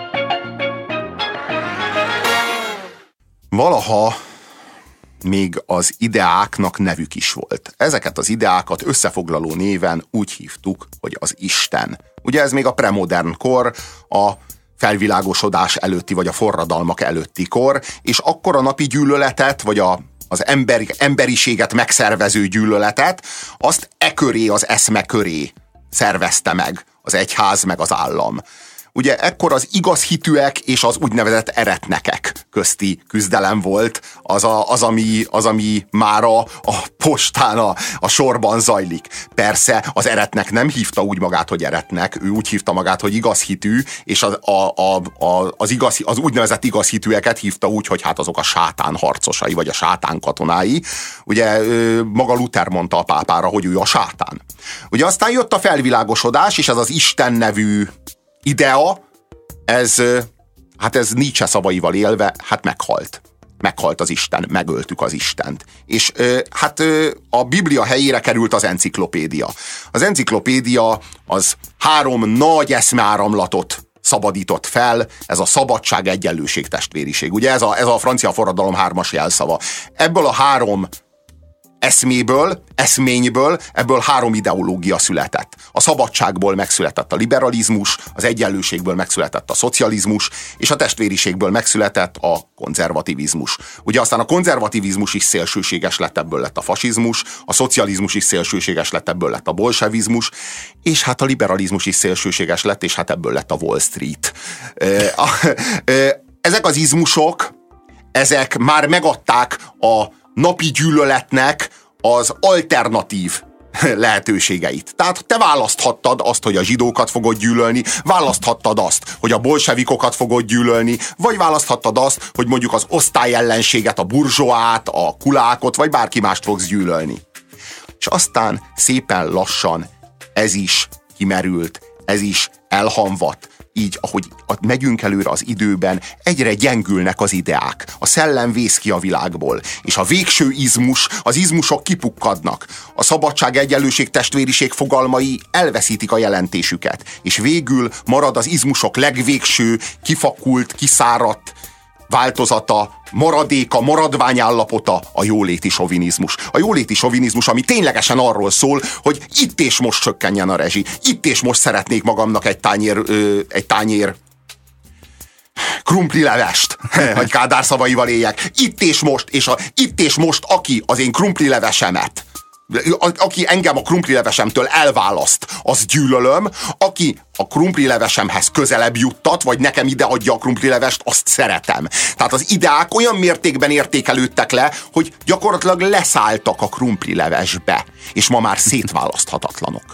Speaker 3: Valaha még az ideáknak nevük is volt. Ezeket az ideákat összefoglaló néven úgy hívtuk, hogy az Isten. Ugye ez még a premodern kor, a felvilágosodás előtti, vagy a forradalmak előtti kor, és akkor a napi gyűlöletet, vagy az emberiséget megszervező gyűlöletet, azt az eszme köré szervezte meg az egyház, meg az állam. Ugye ekkor az igaz hitűek és az úgynevezett eretnekek közti küzdelem volt, az, ami már a postán a sorban zajlik. Persze az eretnek nem hívta úgy magát, hogy eretnek, ő úgy hívta magát, hogy igaz hitű, és az úgynevezett igaz hitűeket hívta úgy, hogy hát azok a sátán harcosai, vagy a sátán katonái. Ugye maga Luther mondta a pápára, hogy ő a sátán. Ugye aztán jött a felvilágosodás, és ez az Isten nevű idea, ez Nietzsche szavaival élve, hát meghalt. Meghalt az Isten, megöltük az Istent. És a Biblia helyére került az enciklopédia. Az enciklopédia az 3 nagy eszmeáramlatot szabadított fel, ez a szabadság, egyenlőség, testvériség. Ugye ez a francia forradalom 3-as jelszava. Ebből a 3 eszményből, ebből 3 ideológia született. A szabadságból megszületett a liberalizmus, az egyenlőségből megszületett a szocializmus, és a testvériségből megszületett a konzervativizmus. Ugye aztán a konzervativizmus is szélsőséges lett, ebből lett a fasizmus, a szocializmus is szélsőséges lett, ebből lett a bolsevizmus, és hát a liberalizmus is szélsőséges lett, és hát ebből lett a Wall Street. Ezek az izmusok, ezek már megadták a napi gyűlöletnek az alternatív lehetőségeit. Tehát te választhattad azt, hogy a zsidókat fogod gyűlölni, választhattad azt, hogy a bolsevikokat fogod gyűlölni, vagy választhattad azt, hogy mondjuk az osztályellenséget, a burzsóát, a kulákot, vagy bárki mást fogsz gyűlölni. És aztán szépen lassan ez is kimerült, ez is elhamvadt. így, ahogy megyünk előre az időben, egyre gyengülnek az ideák. A szellem vész ki a világból. És a végső izmus, az izmusok kipukkadnak. A szabadság, egyenlőség, testvériség fogalmai elveszítik a jelentésüket. És végül marad az izmusok legvégső, kifakult, kiszáradt változata, maradéka, maradványállapota a jóléti sovinizmus. A jóléti sovinizmus, ami ténylegesen arról szól, hogy itt és most csökkenjen a rezsi. Itt és most szeretnék magamnak egy tányér krumplilevest, hogy Kádár szavaival éljek. Itt és most, aki az én krumplilevesemet, aki engem a krumplilevesemtől elválaszt, az gyűlölöm, aki a krumplilevesemhez közelebb juttat, vagy nekem ide adja a krumplilevest, azt szeretem. Tehát az ideák olyan mértékben értékelődtek le, hogy gyakorlatilag leszálltak a krumplilevesbe, és ma már szétválaszthatatlanok.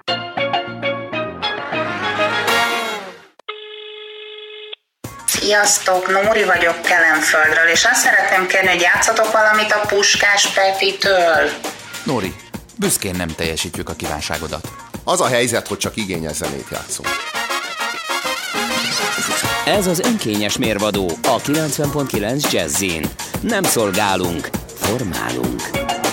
Speaker 5: Sziasztok, Nóri vagyok Kelenföldről, és azt szeretném kérni, hogy játszatok valamit a Puskás Petitől.
Speaker 2: Nóri, büszkén nem teljesítjük a kívánságodat.
Speaker 3: Az a helyzet, hogy csak igényes zenét játszunk.
Speaker 1: Ez az önkényes mérvadó a 90.9 Jazzin. Nem szolgálunk, formálunk.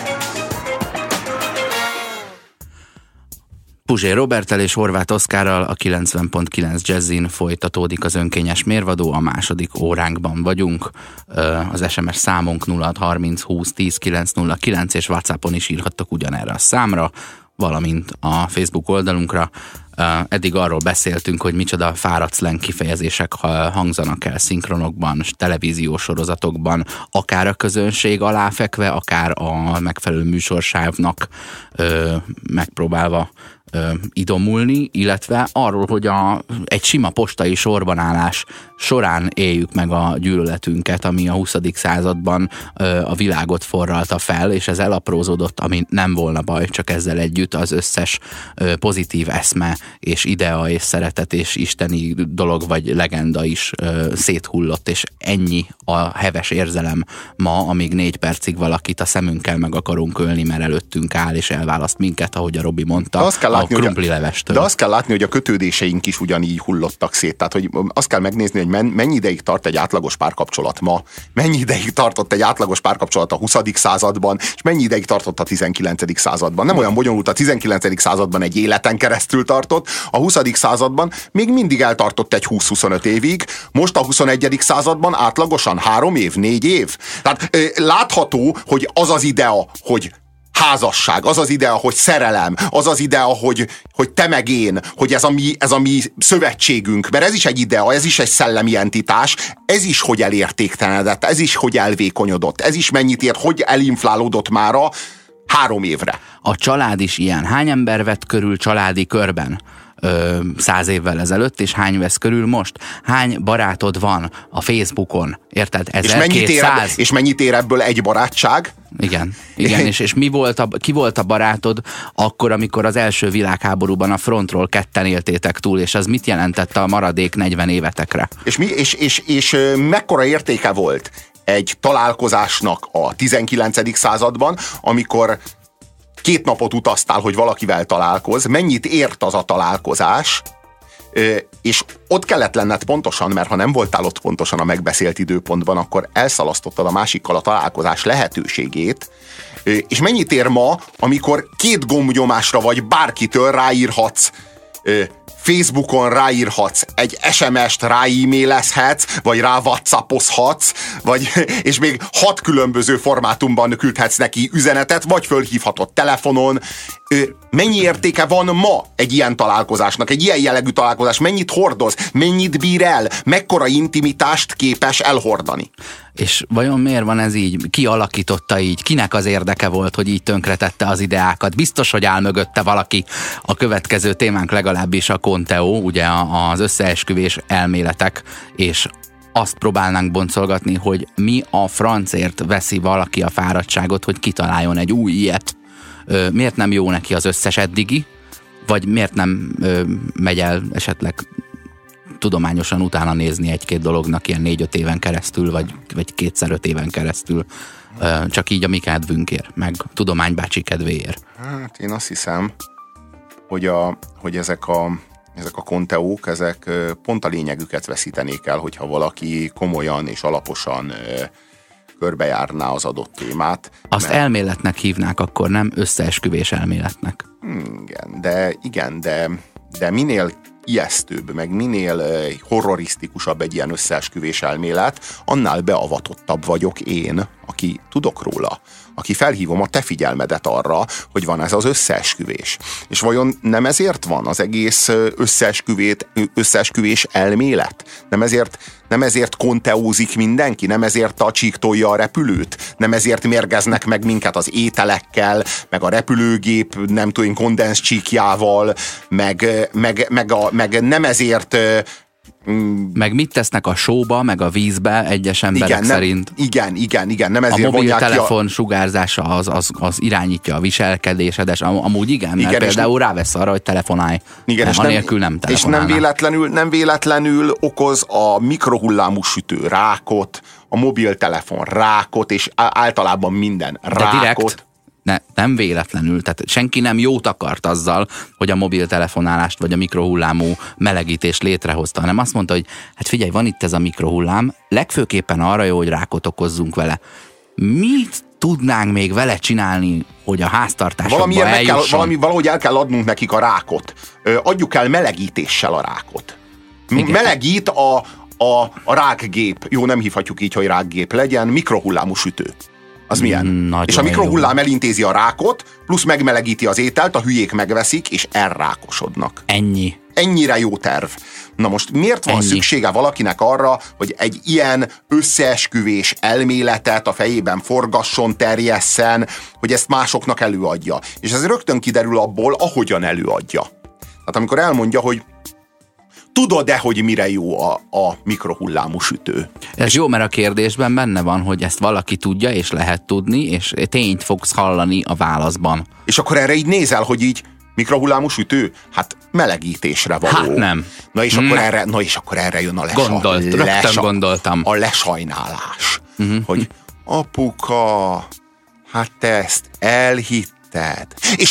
Speaker 2: Puzsér Roberttel és Horváth Oszkárral a 90.9 Jazzin folytatódik az önkényes mérvadó, a második óránkban vagyunk. Az SMS számunk 0630 20 10 909 és WhatsAppon is írhattok ugyanerre a számra, valamint a Facebook oldalunkra. Eddig arról beszéltünk, hogy micsoda fáradt szleng kifejezések hangzanak el szinkronokban, televíziós sorozatokban, akár a közönség alá fekve, akár a megfelelő műsorsávnak megpróbálva idomulni, illetve arról, hogy egy sima postai sorbanállás során éljük meg a gyűlöletünket, ami a 20. században a világot forralta fel, és ez elaprózódott, ami nem volna baj, csak ezzel együtt az összes pozitív eszme és idea és szeretet és isteni dolog vagy legenda is széthullott, és ennyi a heves érzelem ma, amíg 4 percig valakit a szemünkkel meg akarunk ölni, mert előttünk áll és elválaszt minket, ahogy a Robi mondta, a krumplilevestől.
Speaker 3: De azt kell látni, hogy a kötődéseink is ugyanígy hullottak szét. Tehát, hogy azt kell megnézni, hogy mennyi ideig tart egy átlagos párkapcsolat ma, mennyi ideig tartott egy átlagos párkapcsolat a 20. században, és mennyi ideig tartott a 19. században. Nem olyan bonyolult, a 19. században egy életen keresztül tartott, a 20. században még mindig eltartott egy 20-25 évig, most a 21. században átlagosan 3 év, 4 év. Tehát látható, hogy az az idea, hogy házasság, az az idea, hogy szerelem, az az idea, hogy te meg én, hogy ez a mi szövetségünk, mert ez is egy idea, ez is egy szellemi entitás, ez is hogy elértéktelenedett, ez is hogy elvékonyodott, ez is mennyit ért, hogy elinflálódott mára 3 évre.
Speaker 2: A család is ilyen. Hány ember vett körül családi körben 100 évvel ezelőtt, és hány vesz körül most? Hány barátod van a Facebookon? Érted? 1200.
Speaker 3: És mennyit ér ebből egy barátság?
Speaker 2: Igen, és ki volt a barátod akkor, amikor az első világháborúban a frontról ketten éltétek túl, és az mit jelentett a maradék 40 évetekre?
Speaker 3: És mekkora értéke volt egy találkozásnak a 19. században, amikor 2 napot utaztál, hogy valakivel találkozz, mennyit ért az a találkozás, és ott kellett lenned pontosan, mert ha nem voltál ott pontosan a megbeszélt időpontban, akkor elszalasztottad a másikkal a találkozás lehetőségét, és mennyit ér ma, amikor 2 gombnyomásra vagy bárkitől ráírhatsz, Facebookon ráírhatsz, egy SMS-t rá-e-mailezhetsz, vagy rá WhatsAppozhatsz, és még 6 különböző formátumban küldhetsz neki üzenetet, vagy fölhívhatod telefonon. Mennyi értéke van ma egy ilyen találkozásnak, egy ilyen jellegű találkozás? Mennyit hordoz? Mennyit bír el? Mekkora intimitást képes elhordani?
Speaker 2: És vajon miért van ez így? Ki alakította így? Kinek az érdeke volt, hogy így tönkretette az ideákat? Biztos, hogy áll mögötte valaki. A következő témánk legalábbis a Konteó, ugye az összeesküvés elméletek, és azt próbálnánk boncolgatni, hogy mi a francért veszi valaki a fáradtságot, hogy kitaláljon egy új ilyet. Miért nem jó neki az összes eddigi, vagy miért nem megy el esetleg tudományosan utána nézni 1-2 dolognak ilyen 4-5 éven keresztül, vagy 2x5 éven keresztül, csak így a mi kedvünkért, meg tudománybácsi kedvéért.
Speaker 3: Hát én azt hiszem, hogy ezek ezek a konteók, ezek pont a lényegüket veszítenék el, hogyha valaki komolyan és alaposan körbejárná az adott témát.
Speaker 2: Azt elméletnek hívnák akkor, nem összeesküvés elméletnek.
Speaker 3: Igen, de minél ijesztőbb, meg minél horrorisztikusabb egy ilyen összeesküvés elmélet, annál beavatottabb vagyok én, aki tudok róla, aki felhívom a te figyelmedet arra, hogy van ez az összeesküvés. És vajon nem ezért van az egész összeesküvés elmélet? Nem ezért konteózik mindenki? Nem ezért a csík tolja a repülőt? Nem ezért mérgeznek meg minket az ételekkel, meg a repülőgép, nem tudom, kondensz csíkjával, meg nem ezért...
Speaker 2: Meg mit tesznek a sóba, meg a vízbe egyes emberek szerint.
Speaker 3: Igen. Nem ezért
Speaker 2: a mobiltelefon sugárzása az irányítja a viselkedésedet, amúgy igen, mert például rávesz arra, hogy telefonálj.
Speaker 3: Igen,
Speaker 2: anélkül nem telefonálnál.
Speaker 3: És nem véletlenül okoz a mikrohullámú sütő rákot, a mobiltelefon rákot, és általában minden rákot.
Speaker 2: De direkt, nem véletlenül, tehát senki nem jót akart azzal, hogy a mobiltelefonálást vagy a mikrohullámú melegítést létrehozta, hanem azt mondta, hogy hát figyelj, van itt ez a mikrohullám, legfőképpen arra jó, hogy rákot okozzunk vele. Mit tudnánk még vele csinálni, hogy a háztartásokba eljusson?
Speaker 3: Valahogy el kell adnunk nekik a rákot. Adjuk el melegítéssel a rákot. Igen. Melegít a rákgép. Jó, nem hívhatjuk így, hogy rákgép legyen, mikrohullámú sütő. Az milyen?
Speaker 2: Nagyon
Speaker 3: és a mikrohullám elintézi a rákot, plusz megmelegíti az ételt, a hülyék megveszik, és elrákosodnak.
Speaker 2: Ennyi.
Speaker 3: Ennyire jó terv. Na most miért van szüksége valakinek arra, hogy egy ilyen összeesküvés elméletet a fejében forgasson, terjesszen, hogy ezt másoknak előadja? És ez rögtön kiderül abból, ahogyan előadja. Tehát amikor elmondja, hogy tudod-e, hogy mire jó a mikrohullámú sütő?
Speaker 2: Ez jó, mert a kérdésben benne van, hogy ezt valaki tudja, és lehet tudni, és tényt fogsz hallani a válaszban.
Speaker 3: És akkor erre így nézel, hogy így mikrohullámú sütő? Hát melegítésre való.
Speaker 2: Hát nem.
Speaker 3: Na és akkor erre jön a
Speaker 2: gondoltam.
Speaker 3: A lesajnálás. Hogy apuka, hát te ezt elhitted. És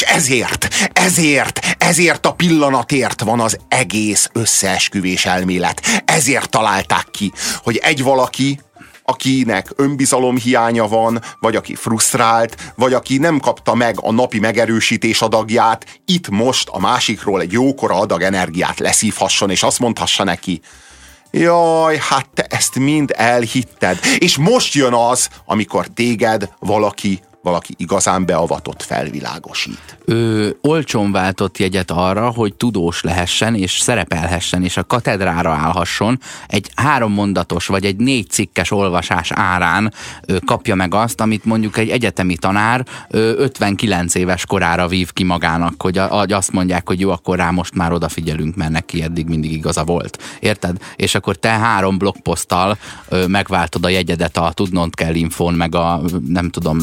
Speaker 3: ezért a pillanatért van az egész összeesküvés elmélet. Ezért találták ki, hogy egy valaki, akinek önbizalomhiánya van, vagy aki frusztrált, vagy aki nem kapta meg a napi megerősítés adagját, itt most a másikról egy jókora adag energiát leszívhasson, és azt mondhassa neki, jaj, hát te ezt mind elhitted. És most jön az, amikor téged valaki igazán beavatott felvilágosít.
Speaker 2: Olcsón váltott jegyet arra, hogy tudós lehessen, és szerepelhessen, és a katedrára állhasson, egy 3 mondatos, vagy egy 4 cikkes olvasás árán kapja meg azt, amit mondjuk egy egyetemi tanár 59 éves korára vív ki magának, hogy azt mondják, hogy jó, akkor rá most már odafigyelünk, mert neki eddig mindig igaza volt. Érted? És akkor te 3 blogposzttal megváltod a jegyedet a tudnod kell infón, meg a nem tudom...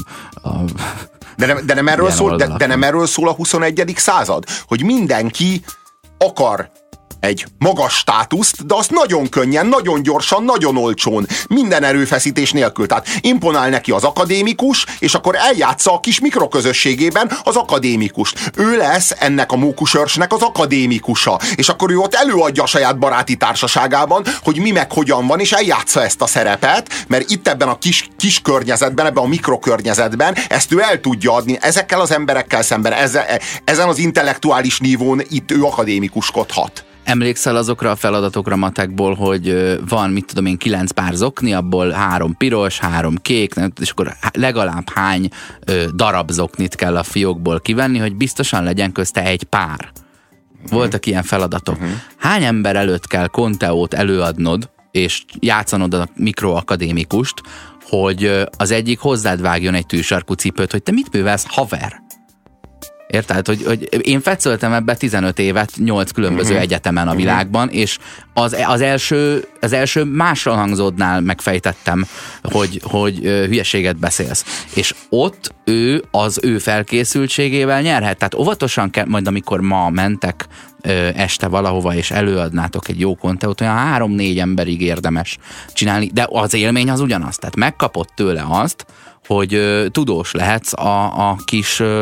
Speaker 3: De nem erről szól a 21. század, hogy mindenki akar egy magas státuszt, de azt nagyon könnyen, nagyon gyorsan, nagyon olcsón, minden erőfeszítés nélkül. Tehát imponál neki az akadémikus, és akkor eljátsza a kis mikroközösségében az akadémikust. Ő lesz ennek a mókusörsnek az akadémikusa, és akkor ő ott előadja a saját baráti társaságában, hogy mi meg hogyan van, és eljátsza ezt a szerepet, mert itt ebben a kis környezetben, ebben a mikrokörnyezetben ezt ő el tudja adni. Ezekkel az emberekkel szemben, ezen az intellektuális nívón itt ő akadémikuskodhat.
Speaker 2: Emlékszel azokra a feladatokra matekból, hogy van, mit tudom én, 9 pár zokni, abból 3 piros, 3 kék, és akkor legalább hány darab zoknit kell a fiókból kivenni, hogy biztosan legyen közte egy pár. Voltak ilyen feladatok. Hány ember előtt kell konteót előadnod, és játszanod a mikroakadémikust, hogy az egyik hozzád vágjon egy tűsarkú cipőt, hogy te mit művelsz, haver? Érted? Hogy én fetszöltem ebbe 15 évet 8 különböző egyetemen a világban, és az első másodhangzódnál megfejtettem, hogy hülyeséget beszélsz. És ott ő az ő felkészültségével nyerhet. Tehát óvatosan kell, majd amikor ma mentek este valahova, és előadnátok egy jó konteót, olyan 3-4 emberig érdemes csinálni, de az élmény az ugyanaz. Tehát megkapott tőle azt, hogy tudós lehetsz a kis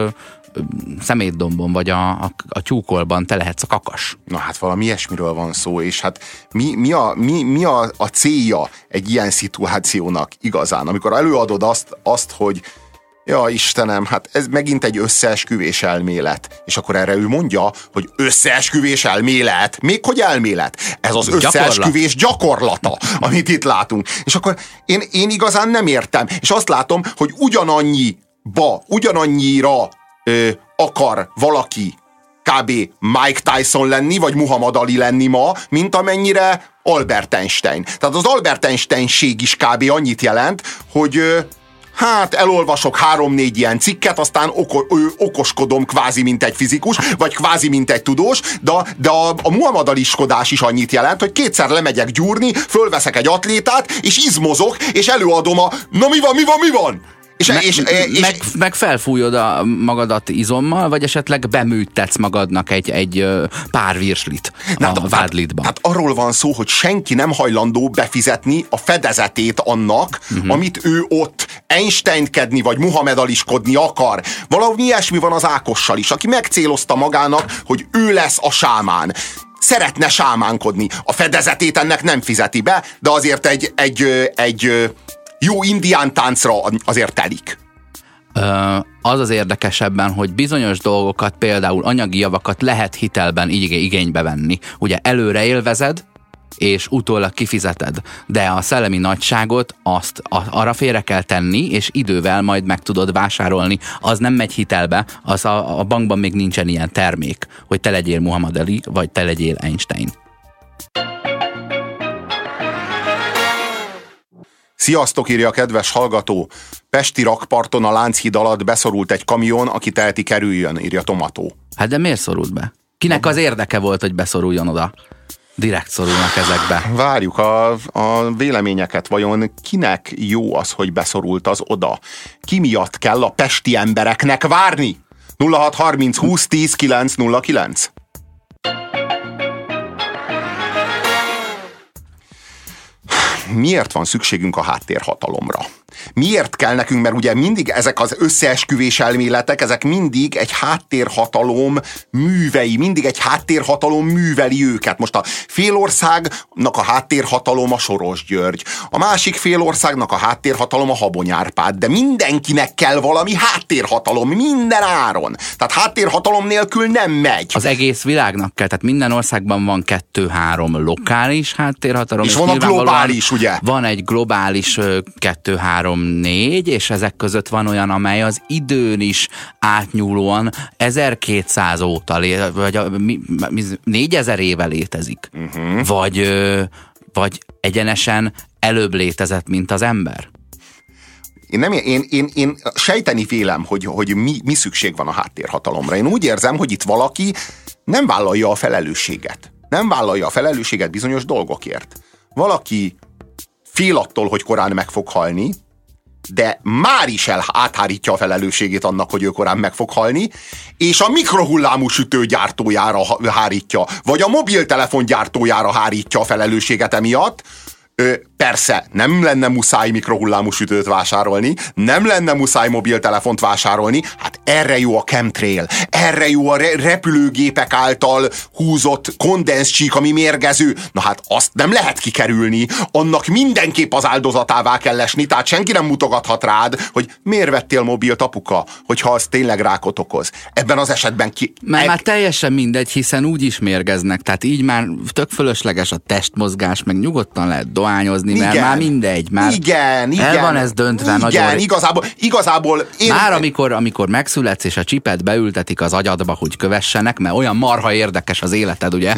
Speaker 2: szemétdombon, vagy a tyúkolban te lehetsz a kakas.
Speaker 3: Na hát valami ilyesmiről van szó, és hát mi a célja egy ilyen szituációnak igazán, amikor előadod azt, hogy ja, Istenem, hát ez megint egy összeesküvés elmélet. És akkor erre ő mondja, hogy összeesküvés elmélet. Még hogy elmélet? Ez az összeesküvés gyakorlata, amit itt látunk. És akkor én igazán nem értem. És azt látom, hogy ugyanannyira akar valaki kb. Mike Tyson lenni, vagy Muhammad Ali lenni ma, mint amennyire Albert Einstein. Tehát az Albert Einsteinség is kb. Annyit jelent, hogy hát elolvasok 3-4 ilyen cikket, aztán okoskodom kvázi mint egy fizikus, vagy kvázi mint egy tudós, de a Muhammad Ali-skodás is annyit jelent, hogy 2-szer lemegyek gyúrni, fölveszek egy atlétát, és izmozok, és előadom na mi van?
Speaker 2: Meg felfújod magadat izommal, vagy esetleg beműtetsz magadnak egy pár virslit a vádlitban.
Speaker 3: Hát arról van szó, hogy senki nem hajlandó befizetni a fedezetét annak, amit ő ott Einsteinkedni vagy Muhammad Aliskodni akar. Valami ilyesmi van az Ákossal is, aki megcélozta magának, hogy ő lesz a sámán. Szeretne sámánkodni. A fedezetét ennek nem fizeti be, de azért egy jó indián táncra azért telik.
Speaker 2: Az érdekesebben, hogy bizonyos dolgokat, például anyagi javakat lehet hitelben igénybe venni. Ugye előre élvezed, és utólag kifizeted. De a szellemi nagyságot arra félre kell tenni, és idővel majd meg tudod vásárolni. Az nem megy hitelbe, az a bankban még nincsen ilyen termék, hogy te legyél Muhammad Ali, vagy te legyél Einstein.
Speaker 3: Sziasztok, írja a kedves hallgató. Pesti rakparton a Lánchíd alatt beszorult egy kamion, aki teheti, kerüljön, írja Tomató.
Speaker 2: Hát de miért szorult be? Kinek az érdeke volt, hogy beszoruljon oda? Direkt szorulnak ezekbe.
Speaker 3: Várjuk a véleményeket. Vajon kinek jó az, hogy beszorult az oda? Ki miatt kell a pesti embereknek várni? 0630 20 10 909. Miért van szükségünk a háttérhatalomra? Miért kell nekünk? Mert ugye mindig ezek az összeesküvés elméletek, ezek mindig egy háttérhatalom művei, mindig egy háttérhatalom műveli őket. Most a félországnak a háttérhatalom a Soros György, a másik félországnak a háttérhatalom a Habony Árpád, de mindenkinek kell valami háttérhatalom, minden áron. Tehát háttérhatalom nélkül nem megy.
Speaker 2: Az egész világnak kell, tehát minden országban van 2-3 lokális háttérhatalom.
Speaker 3: És van a globális, ugye?
Speaker 2: Van egy globális 2-3-4, és ezek között van olyan, amely az időn is átnyúlóan 1200 óta, vagy 4000 éve létezik. Vagy egyenesen előbb létezett, mint az ember.
Speaker 3: Én sejteni vélem, hogy mi szükség van a háttérhatalomra. Én úgy érzem, hogy itt valaki nem vállalja a felelősséget. Nem vállalja a felelősséget bizonyos dolgokért. Valaki fél attól, hogy korán meg fog halni, de már is áthárítja a felelősségét annak, hogy ő korán meg fog halni, és a mikrohullámú sütő gyártójára hárítja, vagy a mobiltelefon gyártójára hárítja a felelősséget emiatt. Persze, nem lenne muszáj mikrohullámú sütőt vásárolni, nem lenne muszáj mobiltelefont vásárolni, hát erre jó a chemtrail, erre jó a repülőgépek által húzott kondenszcsík, ami mérgező. Na hát azt nem lehet kikerülni, annak mindenképp az áldozatává kell esni, tehát senki nem mutogathat rád, hogy miért vettél mobilt, apuka, hogyha az tényleg rákot okoz. Ebben az esetben
Speaker 2: már teljesen mindegy, hiszen úgy is mérgeznek, tehát így már tök fölösleges a testmozgás, meg nyugodtan lehet dohányozni, mert már mindegy, már
Speaker 3: igen.
Speaker 2: El van ez döntve.
Speaker 3: Igen, nagyon... igazából én...
Speaker 2: Már amikor megszületsz, és a csipet beültetik az agyadba, hogy kövessenek, mert olyan marha érdekes az életed, ugye?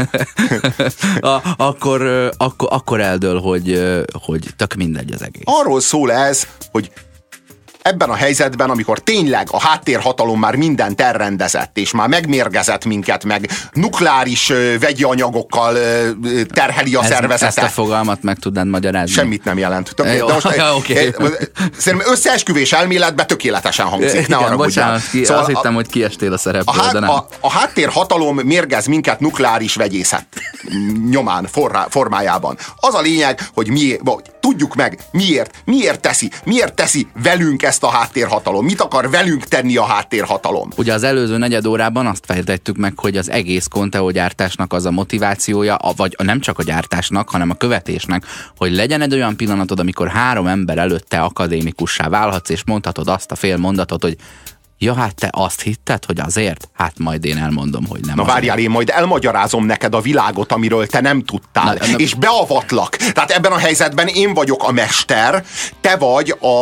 Speaker 2: Akkor eldől, hogy tök mindegy az egész.
Speaker 3: Arról szól ez, hogy ebben a helyzetben, amikor tényleg a háttérhatalom már mindent elrendezett, és már megmérgezett minket, meg nukleáris vegyi anyagokkal terheli a szervezetet.
Speaker 2: Ezt a fogalmat meg tudnád magyarázni?
Speaker 3: Semmit nem jelent. Szerintem összeesküvés elméletben tökéletesen hangzik.
Speaker 2: Igen, bocsánat, szóval azt hittem, hogy kiestél a szerepből, de nem.
Speaker 3: A háttérhatalom mérgez minket nukleáris vegyészet nyomán, formájában. Az a lényeg, hogy Tudjuk meg, miért teszi velünk ezt a háttérhatalom, mit akar velünk tenni a háttérhatalom.
Speaker 2: Ugye az előző negyed órában azt fejtettük meg, hogy az egész Conteo gyártásnak az a motivációja, vagy nem csak a gyártásnak, hanem a követésnek, hogy legyen egy olyan pillanatod, amikor 3 ember előtt te akadémikussá válhatsz, és mondhatod azt a fél mondatot, hogy ja, hát te azt hitted, hogy azért? Hát majd én elmondom, hogy nem.
Speaker 3: Na várjál, én majd elmagyarázom neked a világot, amiről te nem tudtál, és beavatlak. Tehát ebben a helyzetben én vagyok a mester, te vagy a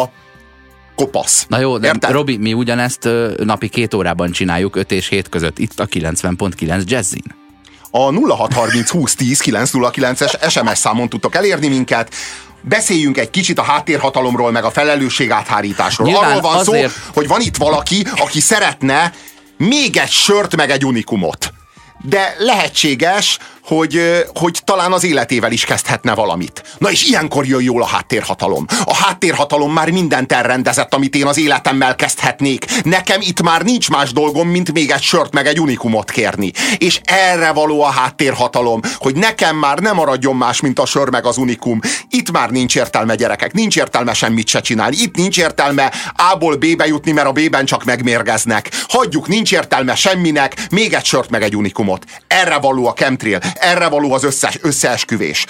Speaker 3: kopasz.
Speaker 2: Na jó, de Robi, mi ugyanezt napi 2 órában csináljuk, 5 és 7 között, itt a 90.9 Jazzin.
Speaker 3: A 0630 20 10 909-es SMS számon tudtok elérni minket. Beszéljünk egy kicsit a háttérhatalomról, meg a felelősségáthárításról.
Speaker 2: Nyilván
Speaker 3: arról van
Speaker 2: azért...
Speaker 3: szó, hogy van itt valaki, aki szeretne még egy sört, meg egy unikumot. De lehetséges, hogy talán az életével is kezdhetne valamit. Na és ilyenkor jön jól a háttérhatalom. A háttérhatalom már mindent elrendezett, amit én az életemmel kezdhetnék. Nekem itt már nincs más dolgom, mint még egy sört meg egy unikumot kérni. És erre való a háttérhatalom, hogy nekem már nem maradjon más, mint a sör meg az unikum. Itt már nincs értelme, gyerekek. Nincs értelme semmit se csinálni. Itt nincs értelme A-ból B-be jutni, mert a B-ben csak megmérgeznek. Hagyjuk, nincs értelme semminek, még egy sört meg egy unikumot. Erre való a chemtrail. Erre való az összeesküvés.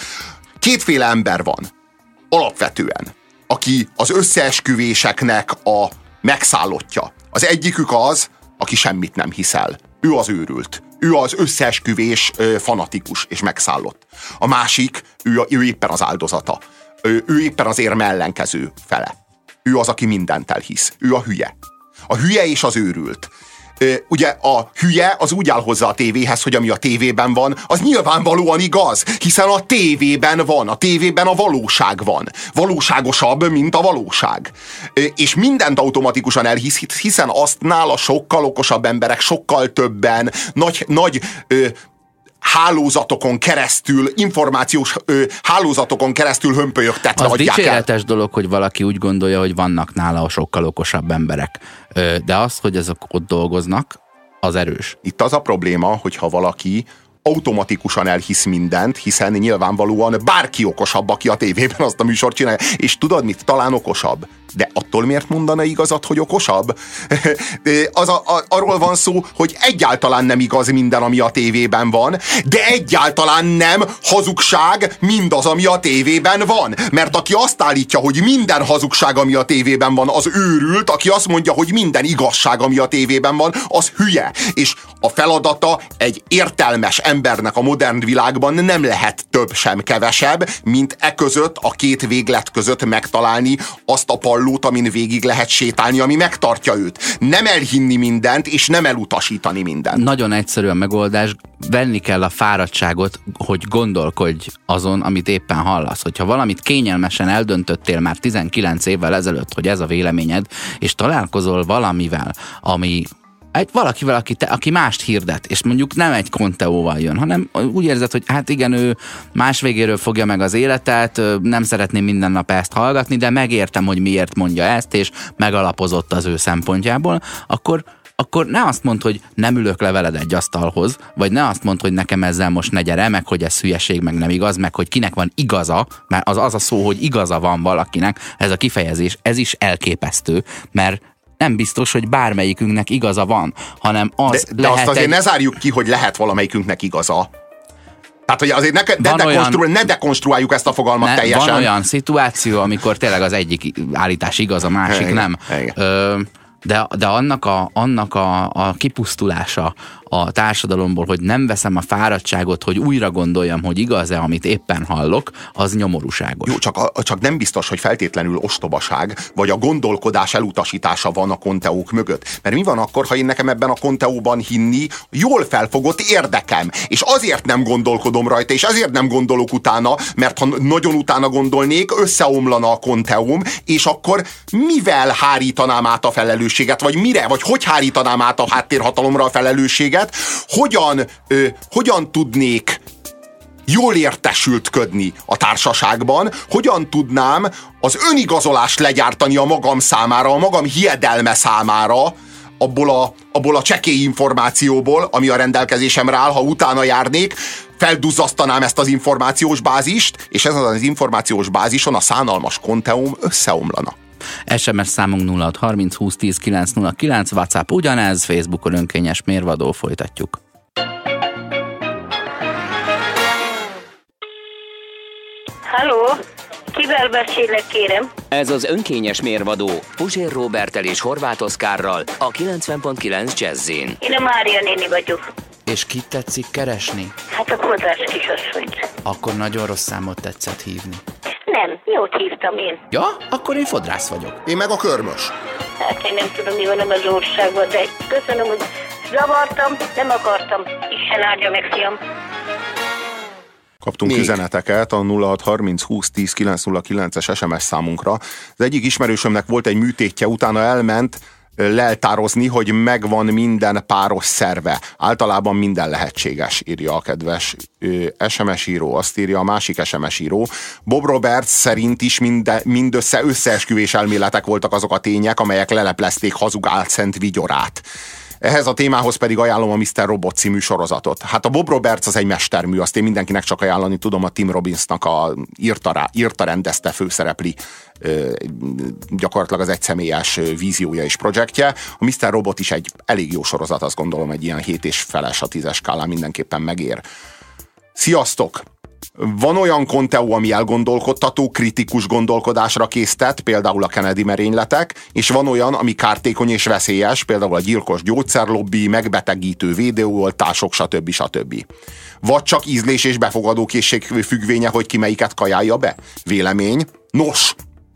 Speaker 3: 2 ember van, alapvetően, aki az összeesküvéseknek a megszállottja. Az egyikük az, aki semmit nem hiszel. Ő az őrült. Ő az összeesküvés fanatikus és megszállott. A másik, ő éppen az áldozata. Ő éppen az érme ellenkező fele. Ő az, aki mindent elhisz. Ő a hülye. A hülye és az őrült. Ugye a hülye az úgy áll hozzá a tévéhez, hogy ami a tévében van, az nyilvánvalóan igaz, hiszen a tévében van, a tévében a valóság van. Valóságosabb, mint a valóság. És mindent automatikusan elhisz, hiszen azt nála sokkal okosabb emberek, sokkal többen, nagy hálózatokon keresztül, információs hálózatokon keresztül hömpölyögtetve adják el.
Speaker 2: Az dicséretes dolog, hogy valaki úgy gondolja, hogy vannak nála sokkal okosabb emberek. De az, hogy ezek ott dolgoznak, az erős.
Speaker 3: Itt az a probléma, hogyha valaki automatikusan elhisz mindent, hiszen nyilvánvalóan bárki okosabb, aki a tévében azt a műsort csinálja. És tudod mit? Talán okosabb. De attól miért mondana igazat, hogy okosabb? Arról van szó, hogy egyáltalán nem igaz minden, ami a tévében van, de egyáltalán nem hazugság mindaz, ami a tévében van. Mert aki azt állítja, hogy minden hazugság, ami a tévében van, az őrült, aki azt mondja, hogy minden igazság, ami a tévében van, az hülye. És a feladata egy értelmes embernek a modern világban nem lehet több sem kevesebb, mint között, a 2 véglet között megtalálni azt a pallót, amin végig lehet sétálni, ami megtartja őt. Nem elhinni mindent, és nem elutasítani mindent.
Speaker 2: Nagyon egyszerű a megoldás, venni kell a fáradtságot, hogy gondolkodj azon, amit éppen hallasz. Hogyha valamit kényelmesen eldöntöttél már 19 évvel ezelőtt, hogy ez a véleményed, és találkozol valamivel, valakivel, aki mást hirdet, és mondjuk nem egy Conteóval jön, hanem úgy érzed, hogy hát igen, ő más végéről fogja meg az életet, nem szeretném minden nap ezt hallgatni, de megértem, hogy miért mondja ezt, és megalapozott az ő szempontjából, akkor ne azt mondd, hogy nem ülök le veled egy asztalhoz, vagy ne azt mondd, hogy nekem ezzel most ne gyere, meg hogy ez hülyeség, meg nem igaz, meg hogy kinek van igaza, mert az a szó, hogy igaza van valakinek, ez a kifejezés, ez is elképesztő, mert nem biztos, hogy bármelyikünknek igaza van, hanem az
Speaker 3: de azt azért ne zárjuk ki, hogy lehet valamelyikünknek igaza. Tehát, hogy azért ne dekonstruáljuk ezt a fogalmat teljesen.
Speaker 2: Van olyan szituáció, amikor tényleg az egyik állítás igaz, a másik nem. De annak a kipusztulása a társadalomból, hogy nem veszem a fáradtságot, hogy újra gondoljam, hogy igaz-e, amit éppen hallok, az nyomorúságos.
Speaker 3: Jó, csak nem biztos, hogy feltétlenül ostobaság, vagy a gondolkodás elutasítása van a Conteók mögött. Mert mi van akkor, ha én nekem ebben a Conteóban hinni jól felfogott érdekem, és azért nem gondolkodom rajta, és azért nem gondolok utána, mert ha nagyon utána gondolnék, összeomlana a Conteóm, és akkor mivel hárítanám át a felelősséget, vagy mire, vagy hogy hárítanám át a háttérhatalomra a felelősséget, hogyan tudnék jól értesültködni a társaságban, hogyan tudnám az önigazolást legyártani a magam számára, a magam hiedelme számára, abból a csekély információból, ami a rendelkezésemre áll, ha utána járnék, felduzzasztanám ezt az információs bázist, és ezen az információs bázison a szánalmas konteóm összeomlana.
Speaker 2: SMS számunk 0630 20 10 909, WhatsApp ugyanez, Facebookon önkényes mérvadó, folytatjuk.
Speaker 6: Halló, kivel beszélek, kérem?
Speaker 1: Ez az önkényes mérvadó Puzsér Róberttel és Horváth Oszkárral a 90.9 Jazzin.
Speaker 6: Én a Mária néni vagyok.
Speaker 2: És kit tetszik keresni?
Speaker 6: Hát a Kodász kisasszonyt.
Speaker 2: Akkor nagyon rossz számot tetszett hívni.
Speaker 6: Nem, jót hívtam én.
Speaker 2: Ja, akkor én fodrász vagyok.
Speaker 3: Én meg a körmös.
Speaker 6: Hát én nem tudom, mi van az országban, de köszönöm, hogy zavartam, nem akartam. Isten áldja meg, fiam.
Speaker 3: Kaptunk üzeneteket a 0630 20 10 909-es SMS számunkra. Az egyik ismerősömnek volt egy műtétje, utána elment leltározni, hogy megvan minden páros szerve. Általában minden lehetséges, írja a kedves SMS író. Azt írja a másik SMS író. Bob Roberts szerint is mindössze összeesküvés elméletek voltak azok a tények, amelyek leleplezték hazug álszent vigyorát. Ehhez a témához pedig ajánlom a Mr. Robot című sorozatot. Hát a Bob Roberts az egy mestermű, azt én mindenkinek csak ajánlani tudom, a Tim Robbinsnak írta, rendezte, főszerepli gyakorlatilag az egyszemélyes víziója és projektje. A Mr. Robot is egy elég jó sorozat, azt gondolom, egy ilyen 7,5-es a 10-es skálán mindenképpen megér. Sziasztok! Van olyan konteó, ami elgondolkodtató, kritikus gondolkodásra késztet, például a Kennedy merényletek, és van olyan, ami kártékony és veszélyes, például a gyilkos gyógyszerlobbi, megbetegítő védőoltások, stb. Vagy csak ízlés és befogadókészség függvénye, hogy ki melyiket kajálja be? Vélemény? Nos!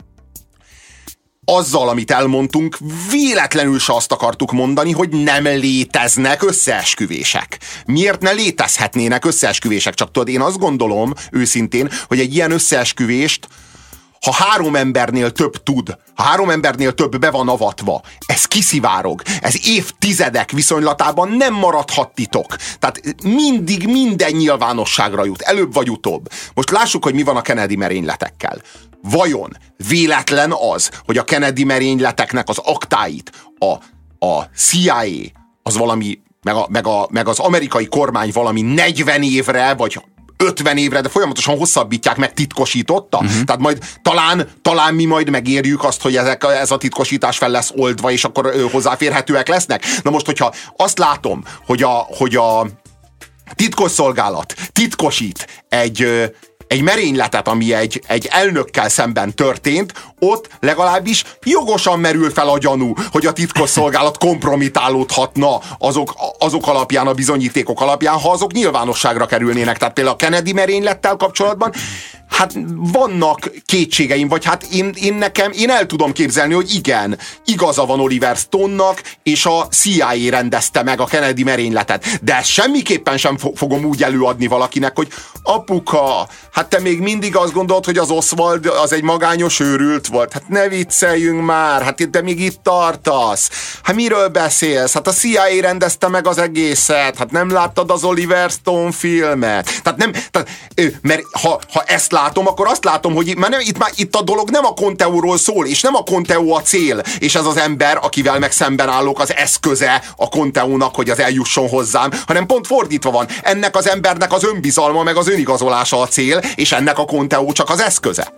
Speaker 3: Azzal, amit elmondtunk, véletlenül se azt akartuk mondani, hogy nem léteznek összeesküvések. Miért ne létezhetnének összeesküvések? Csak tudod, én azt gondolom őszintén, hogy egy ilyen összeesküvést, ha 3 embernél több tud, ha 3 embernél több be van avatva, ez kiszivárog, ez évtizedek viszonylatában nem maradhat titok. Tehát mindig minden nyilvánosságra jut, előbb vagy utóbb. Most lássuk, hogy mi van a Kennedy merényletekkel. Vajon véletlen az, hogy a Kennedy merényleteknek az aktáit a CIA, az valami, meg az amerikai kormány valami 40 évre, vagy 50 évre, de folyamatosan hosszabbítják, meg titkosította. Tehát majd talán mi majd megérjük azt, hogy ez a titkosítás fel lesz oldva, és akkor hozzáférhetőek lesznek. Na most, hogyha azt látom, hogy a titkosszolgálat titkosít egy merényletet, ami egy elnökkel szemben történt, ott legalábbis jogosan merül fel a gyanú, hogy a titkosszolgálat kompromitálódhatna azok alapján, a bizonyítékok alapján, ha azok nyilvánosságra kerülnének. Tehát például a Kennedy merénylettel kapcsolatban hát vannak kétségeim, vagy hát én el tudom képzelni, hogy igen, igaza van Oliver Stone-nak, és a CIA rendezte meg a Kennedy merényletet. De semmiképpen sem fogom úgy előadni valakinek, hogy apuka, hát te még mindig azt gondolod, hogy az Oswald az egy magányos őrült volt. Hát ne vicceljünk már, hát te még itt tartasz. Hát miről beszélsz? Hát a CIA rendezte meg az egészet. Hát nem láttad az Oliver Stone filmet? Mert ha ezt látom, akkor azt látom, hogy itt a dolog nem a konteóról szól, és nem a konteó a cél, és ez az ember, akivel meg szemben állok, az eszköze a konteónak, hogy az eljusson hozzám, hanem pont fordítva van. Ennek az embernek az önbizalma, meg az önigazolása a cél, és ennek a konteó csak az eszköze.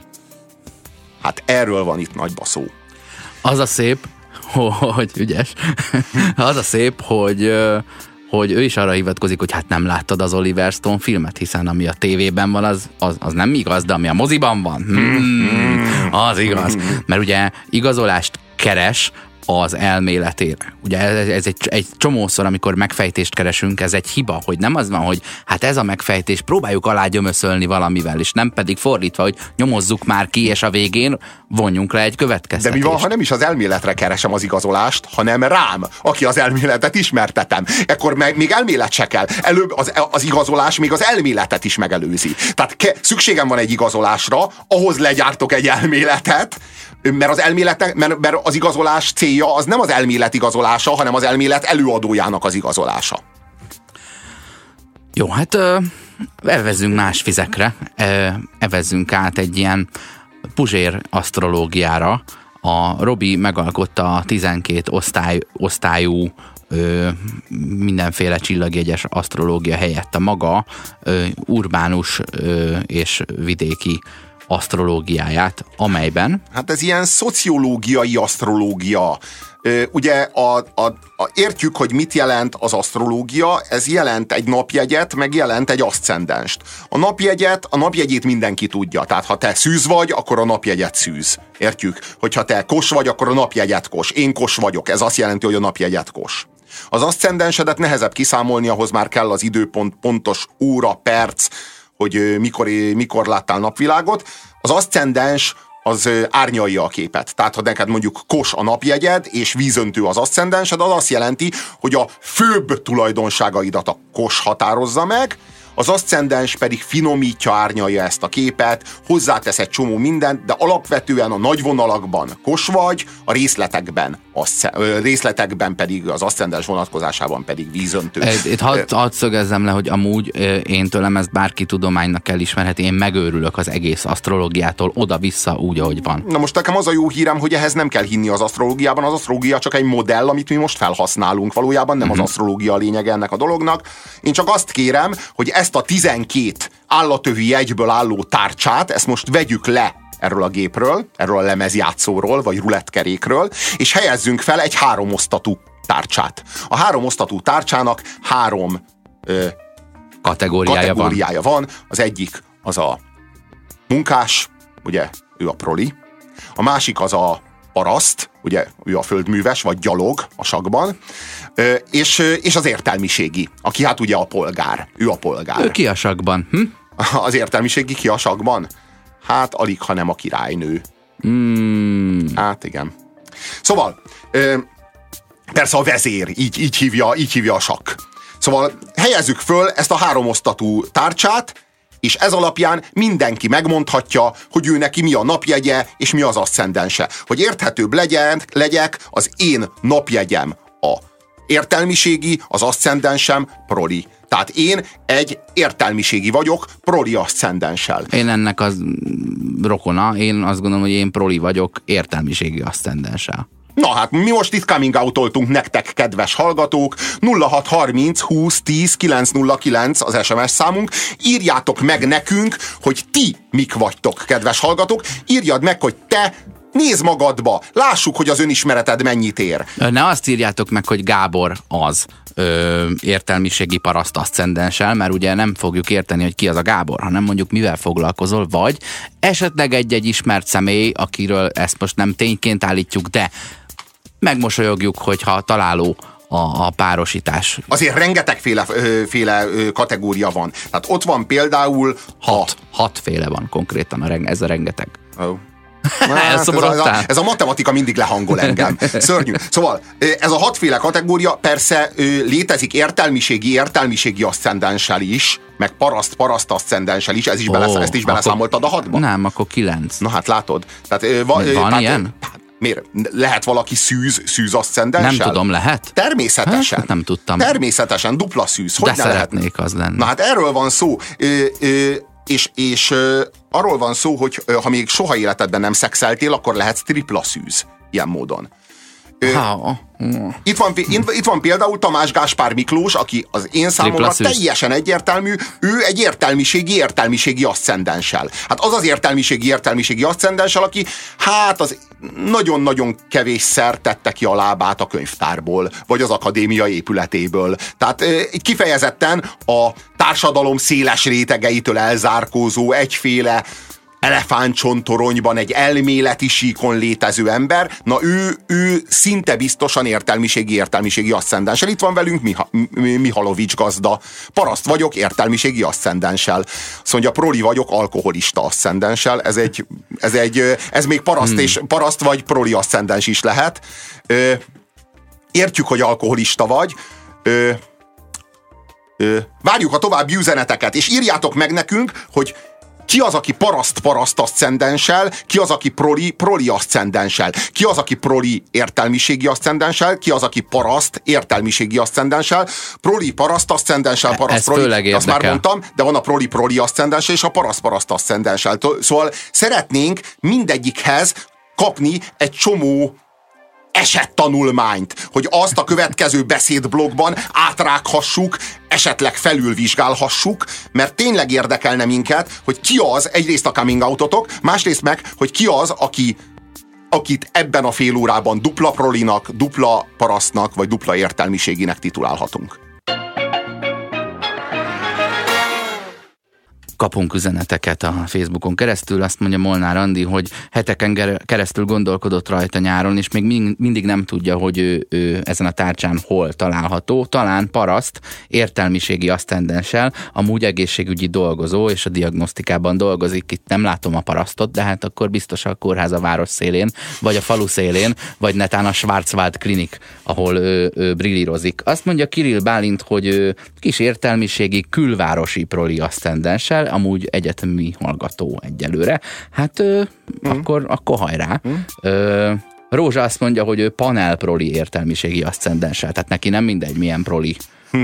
Speaker 3: Hát erről van itt nagy baszó.
Speaker 2: Az a szép, hogy ügyes, az a szép, hogy ő is arra hivatkozik, hogy hát nem láttad az Oliver Stone filmet, hiszen ami a tévében van, az nem igaz, de ami a moziban van, az igaz. Mert ugye igazolást keres az elméletére. Ugye ez egy csomószor, amikor megfejtést keresünk, ez egy hiba, hogy nem az van, hogy hát ez a megfejtés, próbáljuk alágyömöszölni valamivel, és nem pedig fordítva, hogy nyomozzuk már ki, és a végén vonjunk le egy következtetést.
Speaker 3: De mi van, ha nem is az elméletre keresem az igazolást, hanem rám, aki az elméletet ismertetem. Ekkor még elmélet se kell. Előbb az igazolás még az elméletet is megelőzi. Tehát szükségem van egy igazolásra, ahhoz legyártok egy elméletet, mert az igazolás célja az nem az elmélet igazolása, hanem az elmélet előadójának az igazolása.
Speaker 2: Jó, hát evezzünk más vizekre, evezzünk át egy ilyen Puzsér asztrológiára, A Robi megalkotta a 12 osztályú mindenféle csillagjegyes asztrológia helyett a maga urbánus és vidéki asztrológiáját, amelyben...
Speaker 3: Hát ez ilyen szociológiai asztrológia. Ugye értjük, hogy mit jelent az asztrológia, ez jelent egy napjegyet, meg jelent egy aszcendenst. A napjegyét mindenki tudja, tehát ha te szűz vagy, akkor a napjegyet szűz. Értjük? Hogyha te kos vagy, akkor a napjegyet kos. Én kos vagyok, ez azt jelenti, hogy a napjegyet kos. Az aszcendensedet nehezebb kiszámolni, ahhoz már kell az időpont, pontos óra, perc, hogy mikor láttál napvilágot. Az aszcendens az árnyalja a képet. Tehát, ha neked mondjuk kos a napjegyed, és vízöntő az aszcendensed, az azt jelenti, hogy a főbb tulajdonságaidat a kos határozza meg, az aszcendens pedig finomítja, árnyalja ezt a képet, hozzátesz egy csomó mindent, de alapvetően a nagy vonalakban kos vagy, a részletekben pedig, az aszcendens vonatkozásában pedig vízöntő.
Speaker 2: Itt hadd szögezzem le, hogy amúgy én tőlem ezt bárki tudománynak elismerheti, én megőrülök az egész asztrológiától oda-vissza úgy, ahogy van.
Speaker 3: Na most nekem az a jó hírem, hogy ehhez nem kell hinni az asztrológiában, az asztrológia csak egy modell, amit mi most felhasználunk. Valójában nem az asztrológia a lényege ennek a dolognak. Én csak azt kérem, hogy ezt a 12 állatövi jegyből álló tárcsát, ezt most vegyük le erről a gépről, erről a lemezjátszóról, vagy rulettkerékről, és helyezzünk fel egy 3 osztatú tárcsát. A 3 osztatú tárcsának 3 kategóriája van. Az egyik az a munkás, ugye ő a proli. A másik az a paraszt, ugye ő a földműves, vagy gyalog a sakkban, és az értelmiségi, aki hát ugye a polgár. Ő a polgár.
Speaker 2: Ő ki a sakkban?
Speaker 3: Az értelmiségi ki a sakkban? Hát alig, ha nem a királynő. Hát igen. Szóval, persze a vezér, így hívja a sakk. Szóval helyezzük föl ezt a 3 osztatú tárcsát, és ez alapján mindenki megmondhatja, hogy ő neki mi a napjegye, és mi az aszcendense. Hogy érthetőbb legyek, az én napjegyem a értelmiségi, az aszcendensem proli. Tehát én egy értelmiségi vagyok, proli aszcendenssel.
Speaker 2: Én ennek az rokona, én azt gondolom, hogy én proli vagyok, értelmiségi aszcendenssel.
Speaker 3: Na hát, mi most itt coming out-oltunk nektek, kedves hallgatók. 0630 20 10 909 az SMS számunk. Írjátok meg nekünk, hogy ti mik vagytok, kedves hallgatók. Írjad meg, hogy te nézd magadba, lássuk, hogy az önismereted mennyit ér.
Speaker 2: Ne azt írjátok meg, hogy Gábor az értelmiségi paraszt aszcendenssel, mert ugye nem fogjuk érteni, hogy ki az a Gábor, hanem mondjuk mivel foglalkozol, vagy esetleg egy ismert személy, akiről ezt most nem tényként állítjuk, de megmosolyogjuk, hogyha találó a párosítás.
Speaker 3: Azért rengetegféle kategória van. Tehát ott van például...
Speaker 2: 6 féle van konkrétan, ez a rengeteg.
Speaker 3: Oh. Ez a matematika mindig lehangol engem. Szörnyű. Szóval ez a 6 féle kategória persze létezik értelmiségi aszcendenssel is, meg paraszt aszcendenssel is, ezt is beleszámoltad a 6-ba?
Speaker 2: Nem, akkor 9.
Speaker 3: Na hát látod. Tehát,
Speaker 2: van ilyen?
Speaker 3: Miért? Lehet valaki szűz aszcendenssel?
Speaker 2: Nem tudom, lehet?
Speaker 3: Természetesen.
Speaker 2: Hát, nem tudtam.
Speaker 3: Természetesen, dupla szűz. Hogy
Speaker 2: de szeretnék az lenni.
Speaker 3: Na hát erről van szó. És arról van szó, hogy ha még soha életedben nem szexeltél, akkor lehetsz tripla szűz ilyen módon. Itt van például Tamás Gáspár Miklós, aki az én számomra teljesen egyértelmű, ő egy értelmiségi aszcendenssel. Hát az az értelmiségi aszcendenssel, aki hát az nagyon-nagyon kevésszer tette ki a lábát a könyvtárból, vagy az akadémia épületéből. Tehát kifejezetten a társadalom széles rétegeitől elzárkózó egyféle elefántcsontoronyban egy elméleti síkon létező ember, na ő szinte biztosan értelmiségi aszcendenssel. Itt van velünk Mihalovics gazda. Paraszt vagyok értelmiségi aszcendenssel. Azt mondja, proli vagyok alkoholista aszcendenssel. Ez még paraszt vagy proli aszcendens is lehet. Értjük, hogy alkoholista vagy. Várjuk a további üzeneteket, és írjátok meg nekünk, hogy ki az, aki paraszt aszcendenssel, ki az, aki proli aszcendenssel, ki az, aki proli értelmiségi aszcendenssel, ki az, aki paraszt értelmiségi aszcendenssel, proli paraszt aszcendenssel, paraszt proli, azt már mondtam, de van a proli aszcendenssel és a paraszt aszcendenssel. Szóval szeretnénk mindegyikhez kapni egy csomó esettanulmányt, hogy azt a következő beszédblogban átrághassuk, esetleg felülvizsgálhassuk, mert tényleg érdekelne minket, hogy ki az, egyrészt a coming outotok, másrészt meg, hogy ki az, akit ebben a fél órában dupla prolinak, dupla parasztnak, vagy dupla értelmiséginek titulálhatunk.
Speaker 2: Kapunk üzeneteket a Facebookon keresztül, azt mondja Molnár Andi, hogy heteken keresztül gondolkodott rajta nyáron, és még mindig nem tudja, hogy ő ezen a tárcsán hol található. Talán paraszt, értelmiségi aszcendenssel, amúgy egészségügyi dolgozó, és a diagnosztikában dolgozik. Itt nem látom a parasztot, de hát akkor biztos a kórház a város szélén, vagy a falu szélén, vagy netán a Schwarzwald klinik, ahol ő brillírozik. Azt mondja Kirill Bálint, hogy kis értelmiségi külvárosi proli aszcendenssel, amúgy egyetemi hallgató egyelőre. Hát akkor hajrá. Rózsa azt mondja, hogy ő panelproli értelmiségi aszcendenssel, tehát neki nem mindegy, milyen proli.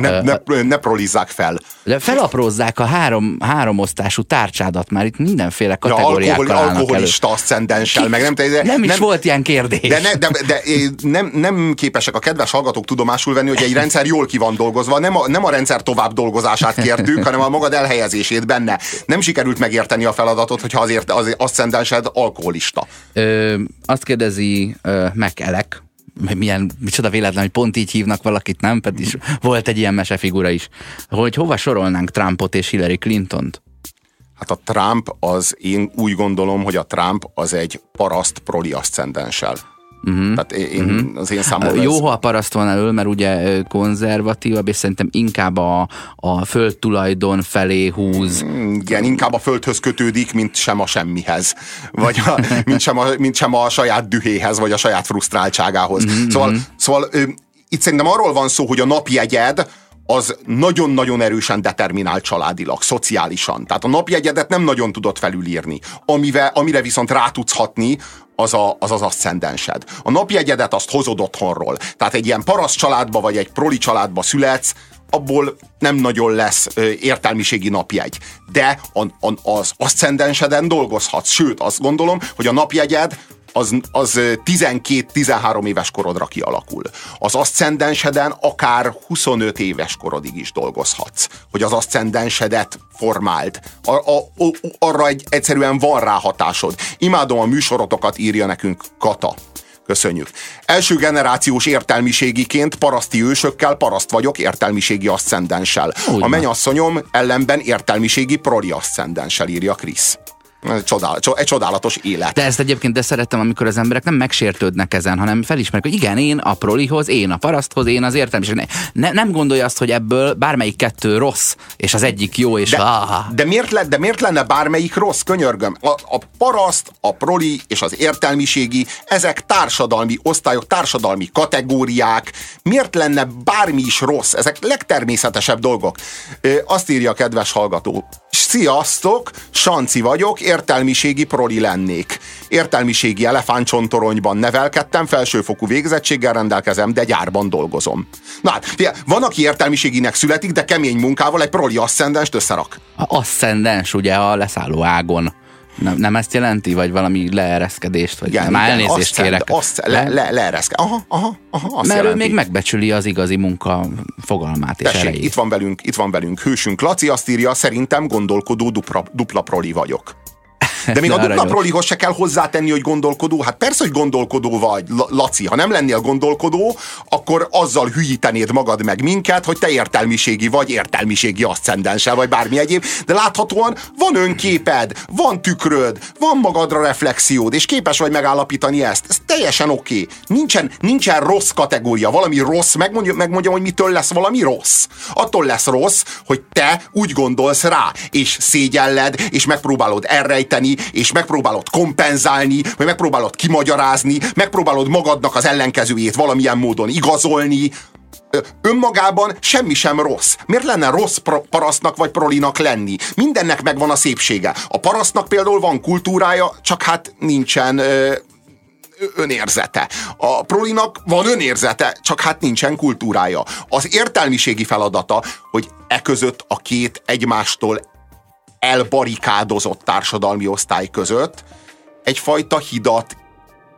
Speaker 3: Ne prolizzák fel.
Speaker 2: De felaprózzák a három osztású tárcsádat, már itt mindenféle kategóriákkal állnak
Speaker 3: alkoholista aszcendenssel, meg
Speaker 2: nem is volt ilyen kérdés.
Speaker 3: De nem képesek a kedves hallgatók tudomásul venni, hogy egy rendszer jól ki van dolgozva, nem a rendszer tovább dolgozását kértük, hanem a magad elhelyezését benne. Nem sikerült megérteni a feladatot, hogyha azért az aszcendensed alkoholista.
Speaker 2: Azt kérdezi McElek, micsoda véletlen, hogy pont így hívnak valakit, nem? Pedig is volt egy ilyen mesefigura is. Hogy hova sorolnánk Trumpot és Hillary Clintont?
Speaker 3: Hát a Trump én úgy gondolom, hogy a Trump az egy paraszt proli aszcendenssel. Tehát az én számomra
Speaker 2: jó, ha a paraszt van elől, mert ugye konzervatívabb, és szerintem inkább a földtulajdon felé húz.
Speaker 3: Igen, inkább a földhöz kötődik, mint sem a semmihez. Vagy mint sem a saját dühéhez, vagy a saját frusztráltságához. Szóval itt szerintem arról van szó, hogy a napjegyed az nagyon-nagyon erősen determinált családilag, szociálisan. Tehát a napjegyedet nem nagyon tudod felülírni. Amire viszont rá tudsz hatni, az az aszcendensed. A napjegyedet azt hozod otthonról. Tehát egy ilyen paraszt családba, vagy egy proli családba születsz, abból nem nagyon lesz értelmiségi napjegy. De az aszcendenseden dolgozhatsz. Sőt, azt gondolom, hogy a napjegyed az 12-13 éves korodra kialakul. Az aszcendenseden akár 25 éves korodig is dolgozhatsz, hogy az aszcendensedet formáld. Arra egyszerűen van rá hatásod. Imádom a műsorotokat, írja nekünk Kata. Köszönjük. Első generációs értelmiségiként paraszti ősökkel paraszt vagyok értelmiségi aszcendenssel. A mennyasszonyom ellenben értelmiségi proli aszcendenssel, írja Krisz. Egy csodálatos élet.
Speaker 2: De ezt egyébként szeretem, amikor az emberek nem megsértődnek ezen, hanem felismerik, hogy igen, én a prolihoz, én a paraszthoz, én az értelmiség. Nem gondolja azt, hogy ebből bármelyik kettő rossz, és az egyik jó, és
Speaker 3: de miért lenne bármelyik rossz, könyörgöm? A paraszt, a proli és az értelmiségi, ezek társadalmi osztályok, társadalmi kategóriák. Miért lenne bármi is rossz? Ezek legtermészetesebb dolgok. Azt írja a kedves hallgató. Sziasztok, Sanci vagyok, értelmiségi proli lennék. Értelmiségi elefántcsontoronyban nevelkedtem, felsőfokú végzettséggel rendelkezem, de gyárban dolgozom. Na hát, van, aki értelmiséginek születik, de kemény munkával egy proli aszcendenst összerak.
Speaker 2: A aszcendens ugye a leszálló ágon. Nem ezt jelenti? Vagy valami leereszkedést? Vagy
Speaker 3: igen,
Speaker 2: már elnézést kérek. Mert ő még megbecsüli az igazi munka fogalmát és erejét.
Speaker 3: Itt van velünk hősünk Laci, azt írja, szerintem gondolkodó dupla proli vagyok. De még a dupla prolihoz se kell hozzátenni, hogy gondolkodó. Hát persze, hogy gondolkodó vagy, Laci. Ha nem lennél gondolkodó, akkor azzal hülyítenéd magad meg minket, hogy te értelmiségi vagy, értelmiségi aszcendenssel, vagy bármi egyéb. De láthatóan van önképed, van tükröd, van magadra reflexiód, és képes vagy megállapítani ezt. Ez teljesen oké. Nincsen rossz kategória. Valami rossz, megmondjam, hogy mitől lesz valami rossz. Attól lesz rossz, hogy te úgy gondolsz rá, és szégyelled, és megpróbálod elrejteni, és megpróbálod kompenzálni, vagy megpróbálod kimagyarázni, megpróbálod magadnak az ellenkezőjét valamilyen módon igazolni. Önmagában semmi sem rossz. Miért lenne rossz parasztnak vagy prolinak lenni? Mindennek megvan a szépsége. A parasztnak például van kultúrája, csak hát nincsen önérzete. A prolinak van önérzete, csak hát nincsen kultúrája. Az értelmiségi feladata, hogy között a két egymástól elbarikádozott társadalmi osztály között egyfajta hidat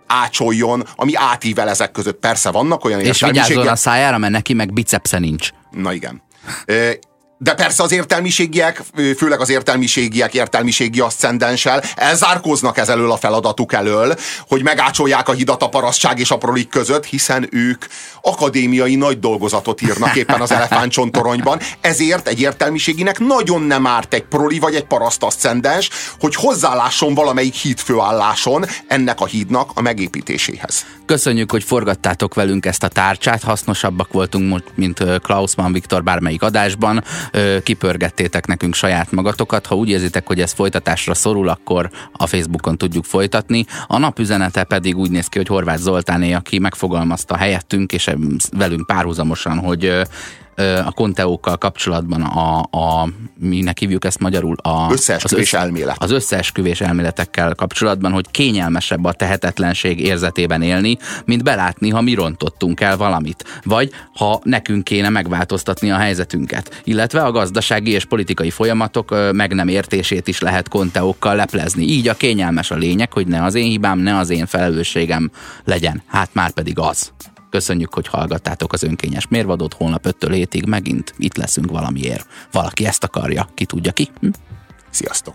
Speaker 3: ácsoljon, ami átível ezek között. Persze vannak olyan
Speaker 2: értelmiségek. És vigyázzon a szájára, mert neki meg bicepsze nincs.
Speaker 3: Na igen. De persze az értelmiségiek, főleg az értelmiségi aszcendenssel elzárkóznak ez elől a feladatuk elől, hogy megácsolják a hidat a parasztság és a prolik között, hiszen ők akadémiai nagy dolgozatot írnak éppen az elefántcsontoronyban. Ezért egy értelmiséginek nagyon nem árt egy proli vagy egy paraszt aszcendens, hogy hozzálásson valamelyik hídfőálláson ennek a hídnak a megépítéséhez.
Speaker 2: Köszönjük, hogy forgattátok velünk ezt a tárcsát, hasznosabbak voltunk, mint Klausmann Viktor bármelyik adásban. Kipörgettétek nekünk saját magatokat. Ha úgy érzitek, hogy ez folytatásra szorul, akkor a Facebookon tudjuk folytatni. A napüzenete pedig úgy néz ki, hogy Horváth Zoltáné, aki megfogalmazta helyettünk, és velünk párhuzamosan, hogy a konteókkal kapcsolatban minek hívjuk ezt magyarul? Az összeesküvés elméletekkel kapcsolatban, hogy kényelmesebb a tehetetlenség érzetében élni, mint belátni, ha mi rontottunk el valamit. Vagy ha nekünk kéne megváltoztatni a helyzetünket. Illetve a gazdasági és politikai folyamatok meg nem értését is lehet konteókkal leplezni. Így a kényelmes a lényeg, hogy ne az én hibám, ne az én felelősségem legyen. Hát már pedig az. Köszönjük, hogy hallgattátok az önkényes mérvadót, holnap 5-től 7-ig megint itt leszünk valamiért. Valaki ezt akarja, ki tudja ki.
Speaker 3: Sziasztok!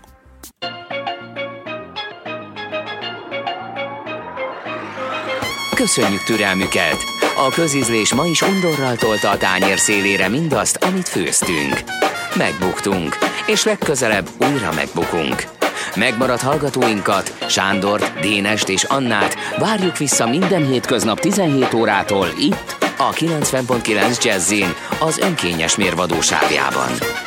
Speaker 1: Köszönjük türelmüket! A közízlés ma is undorral tolta a tányér szélére mindazt, amit főztünk. Megbuktunk, és legközelebb újra megbukunk. Megmaradt hallgatóinkat, Sándort, Dénest és Annát várjuk vissza minden hétköznap 17 órától itt, a 90.9 Jazzin, az önkényes mérvadó sávjában.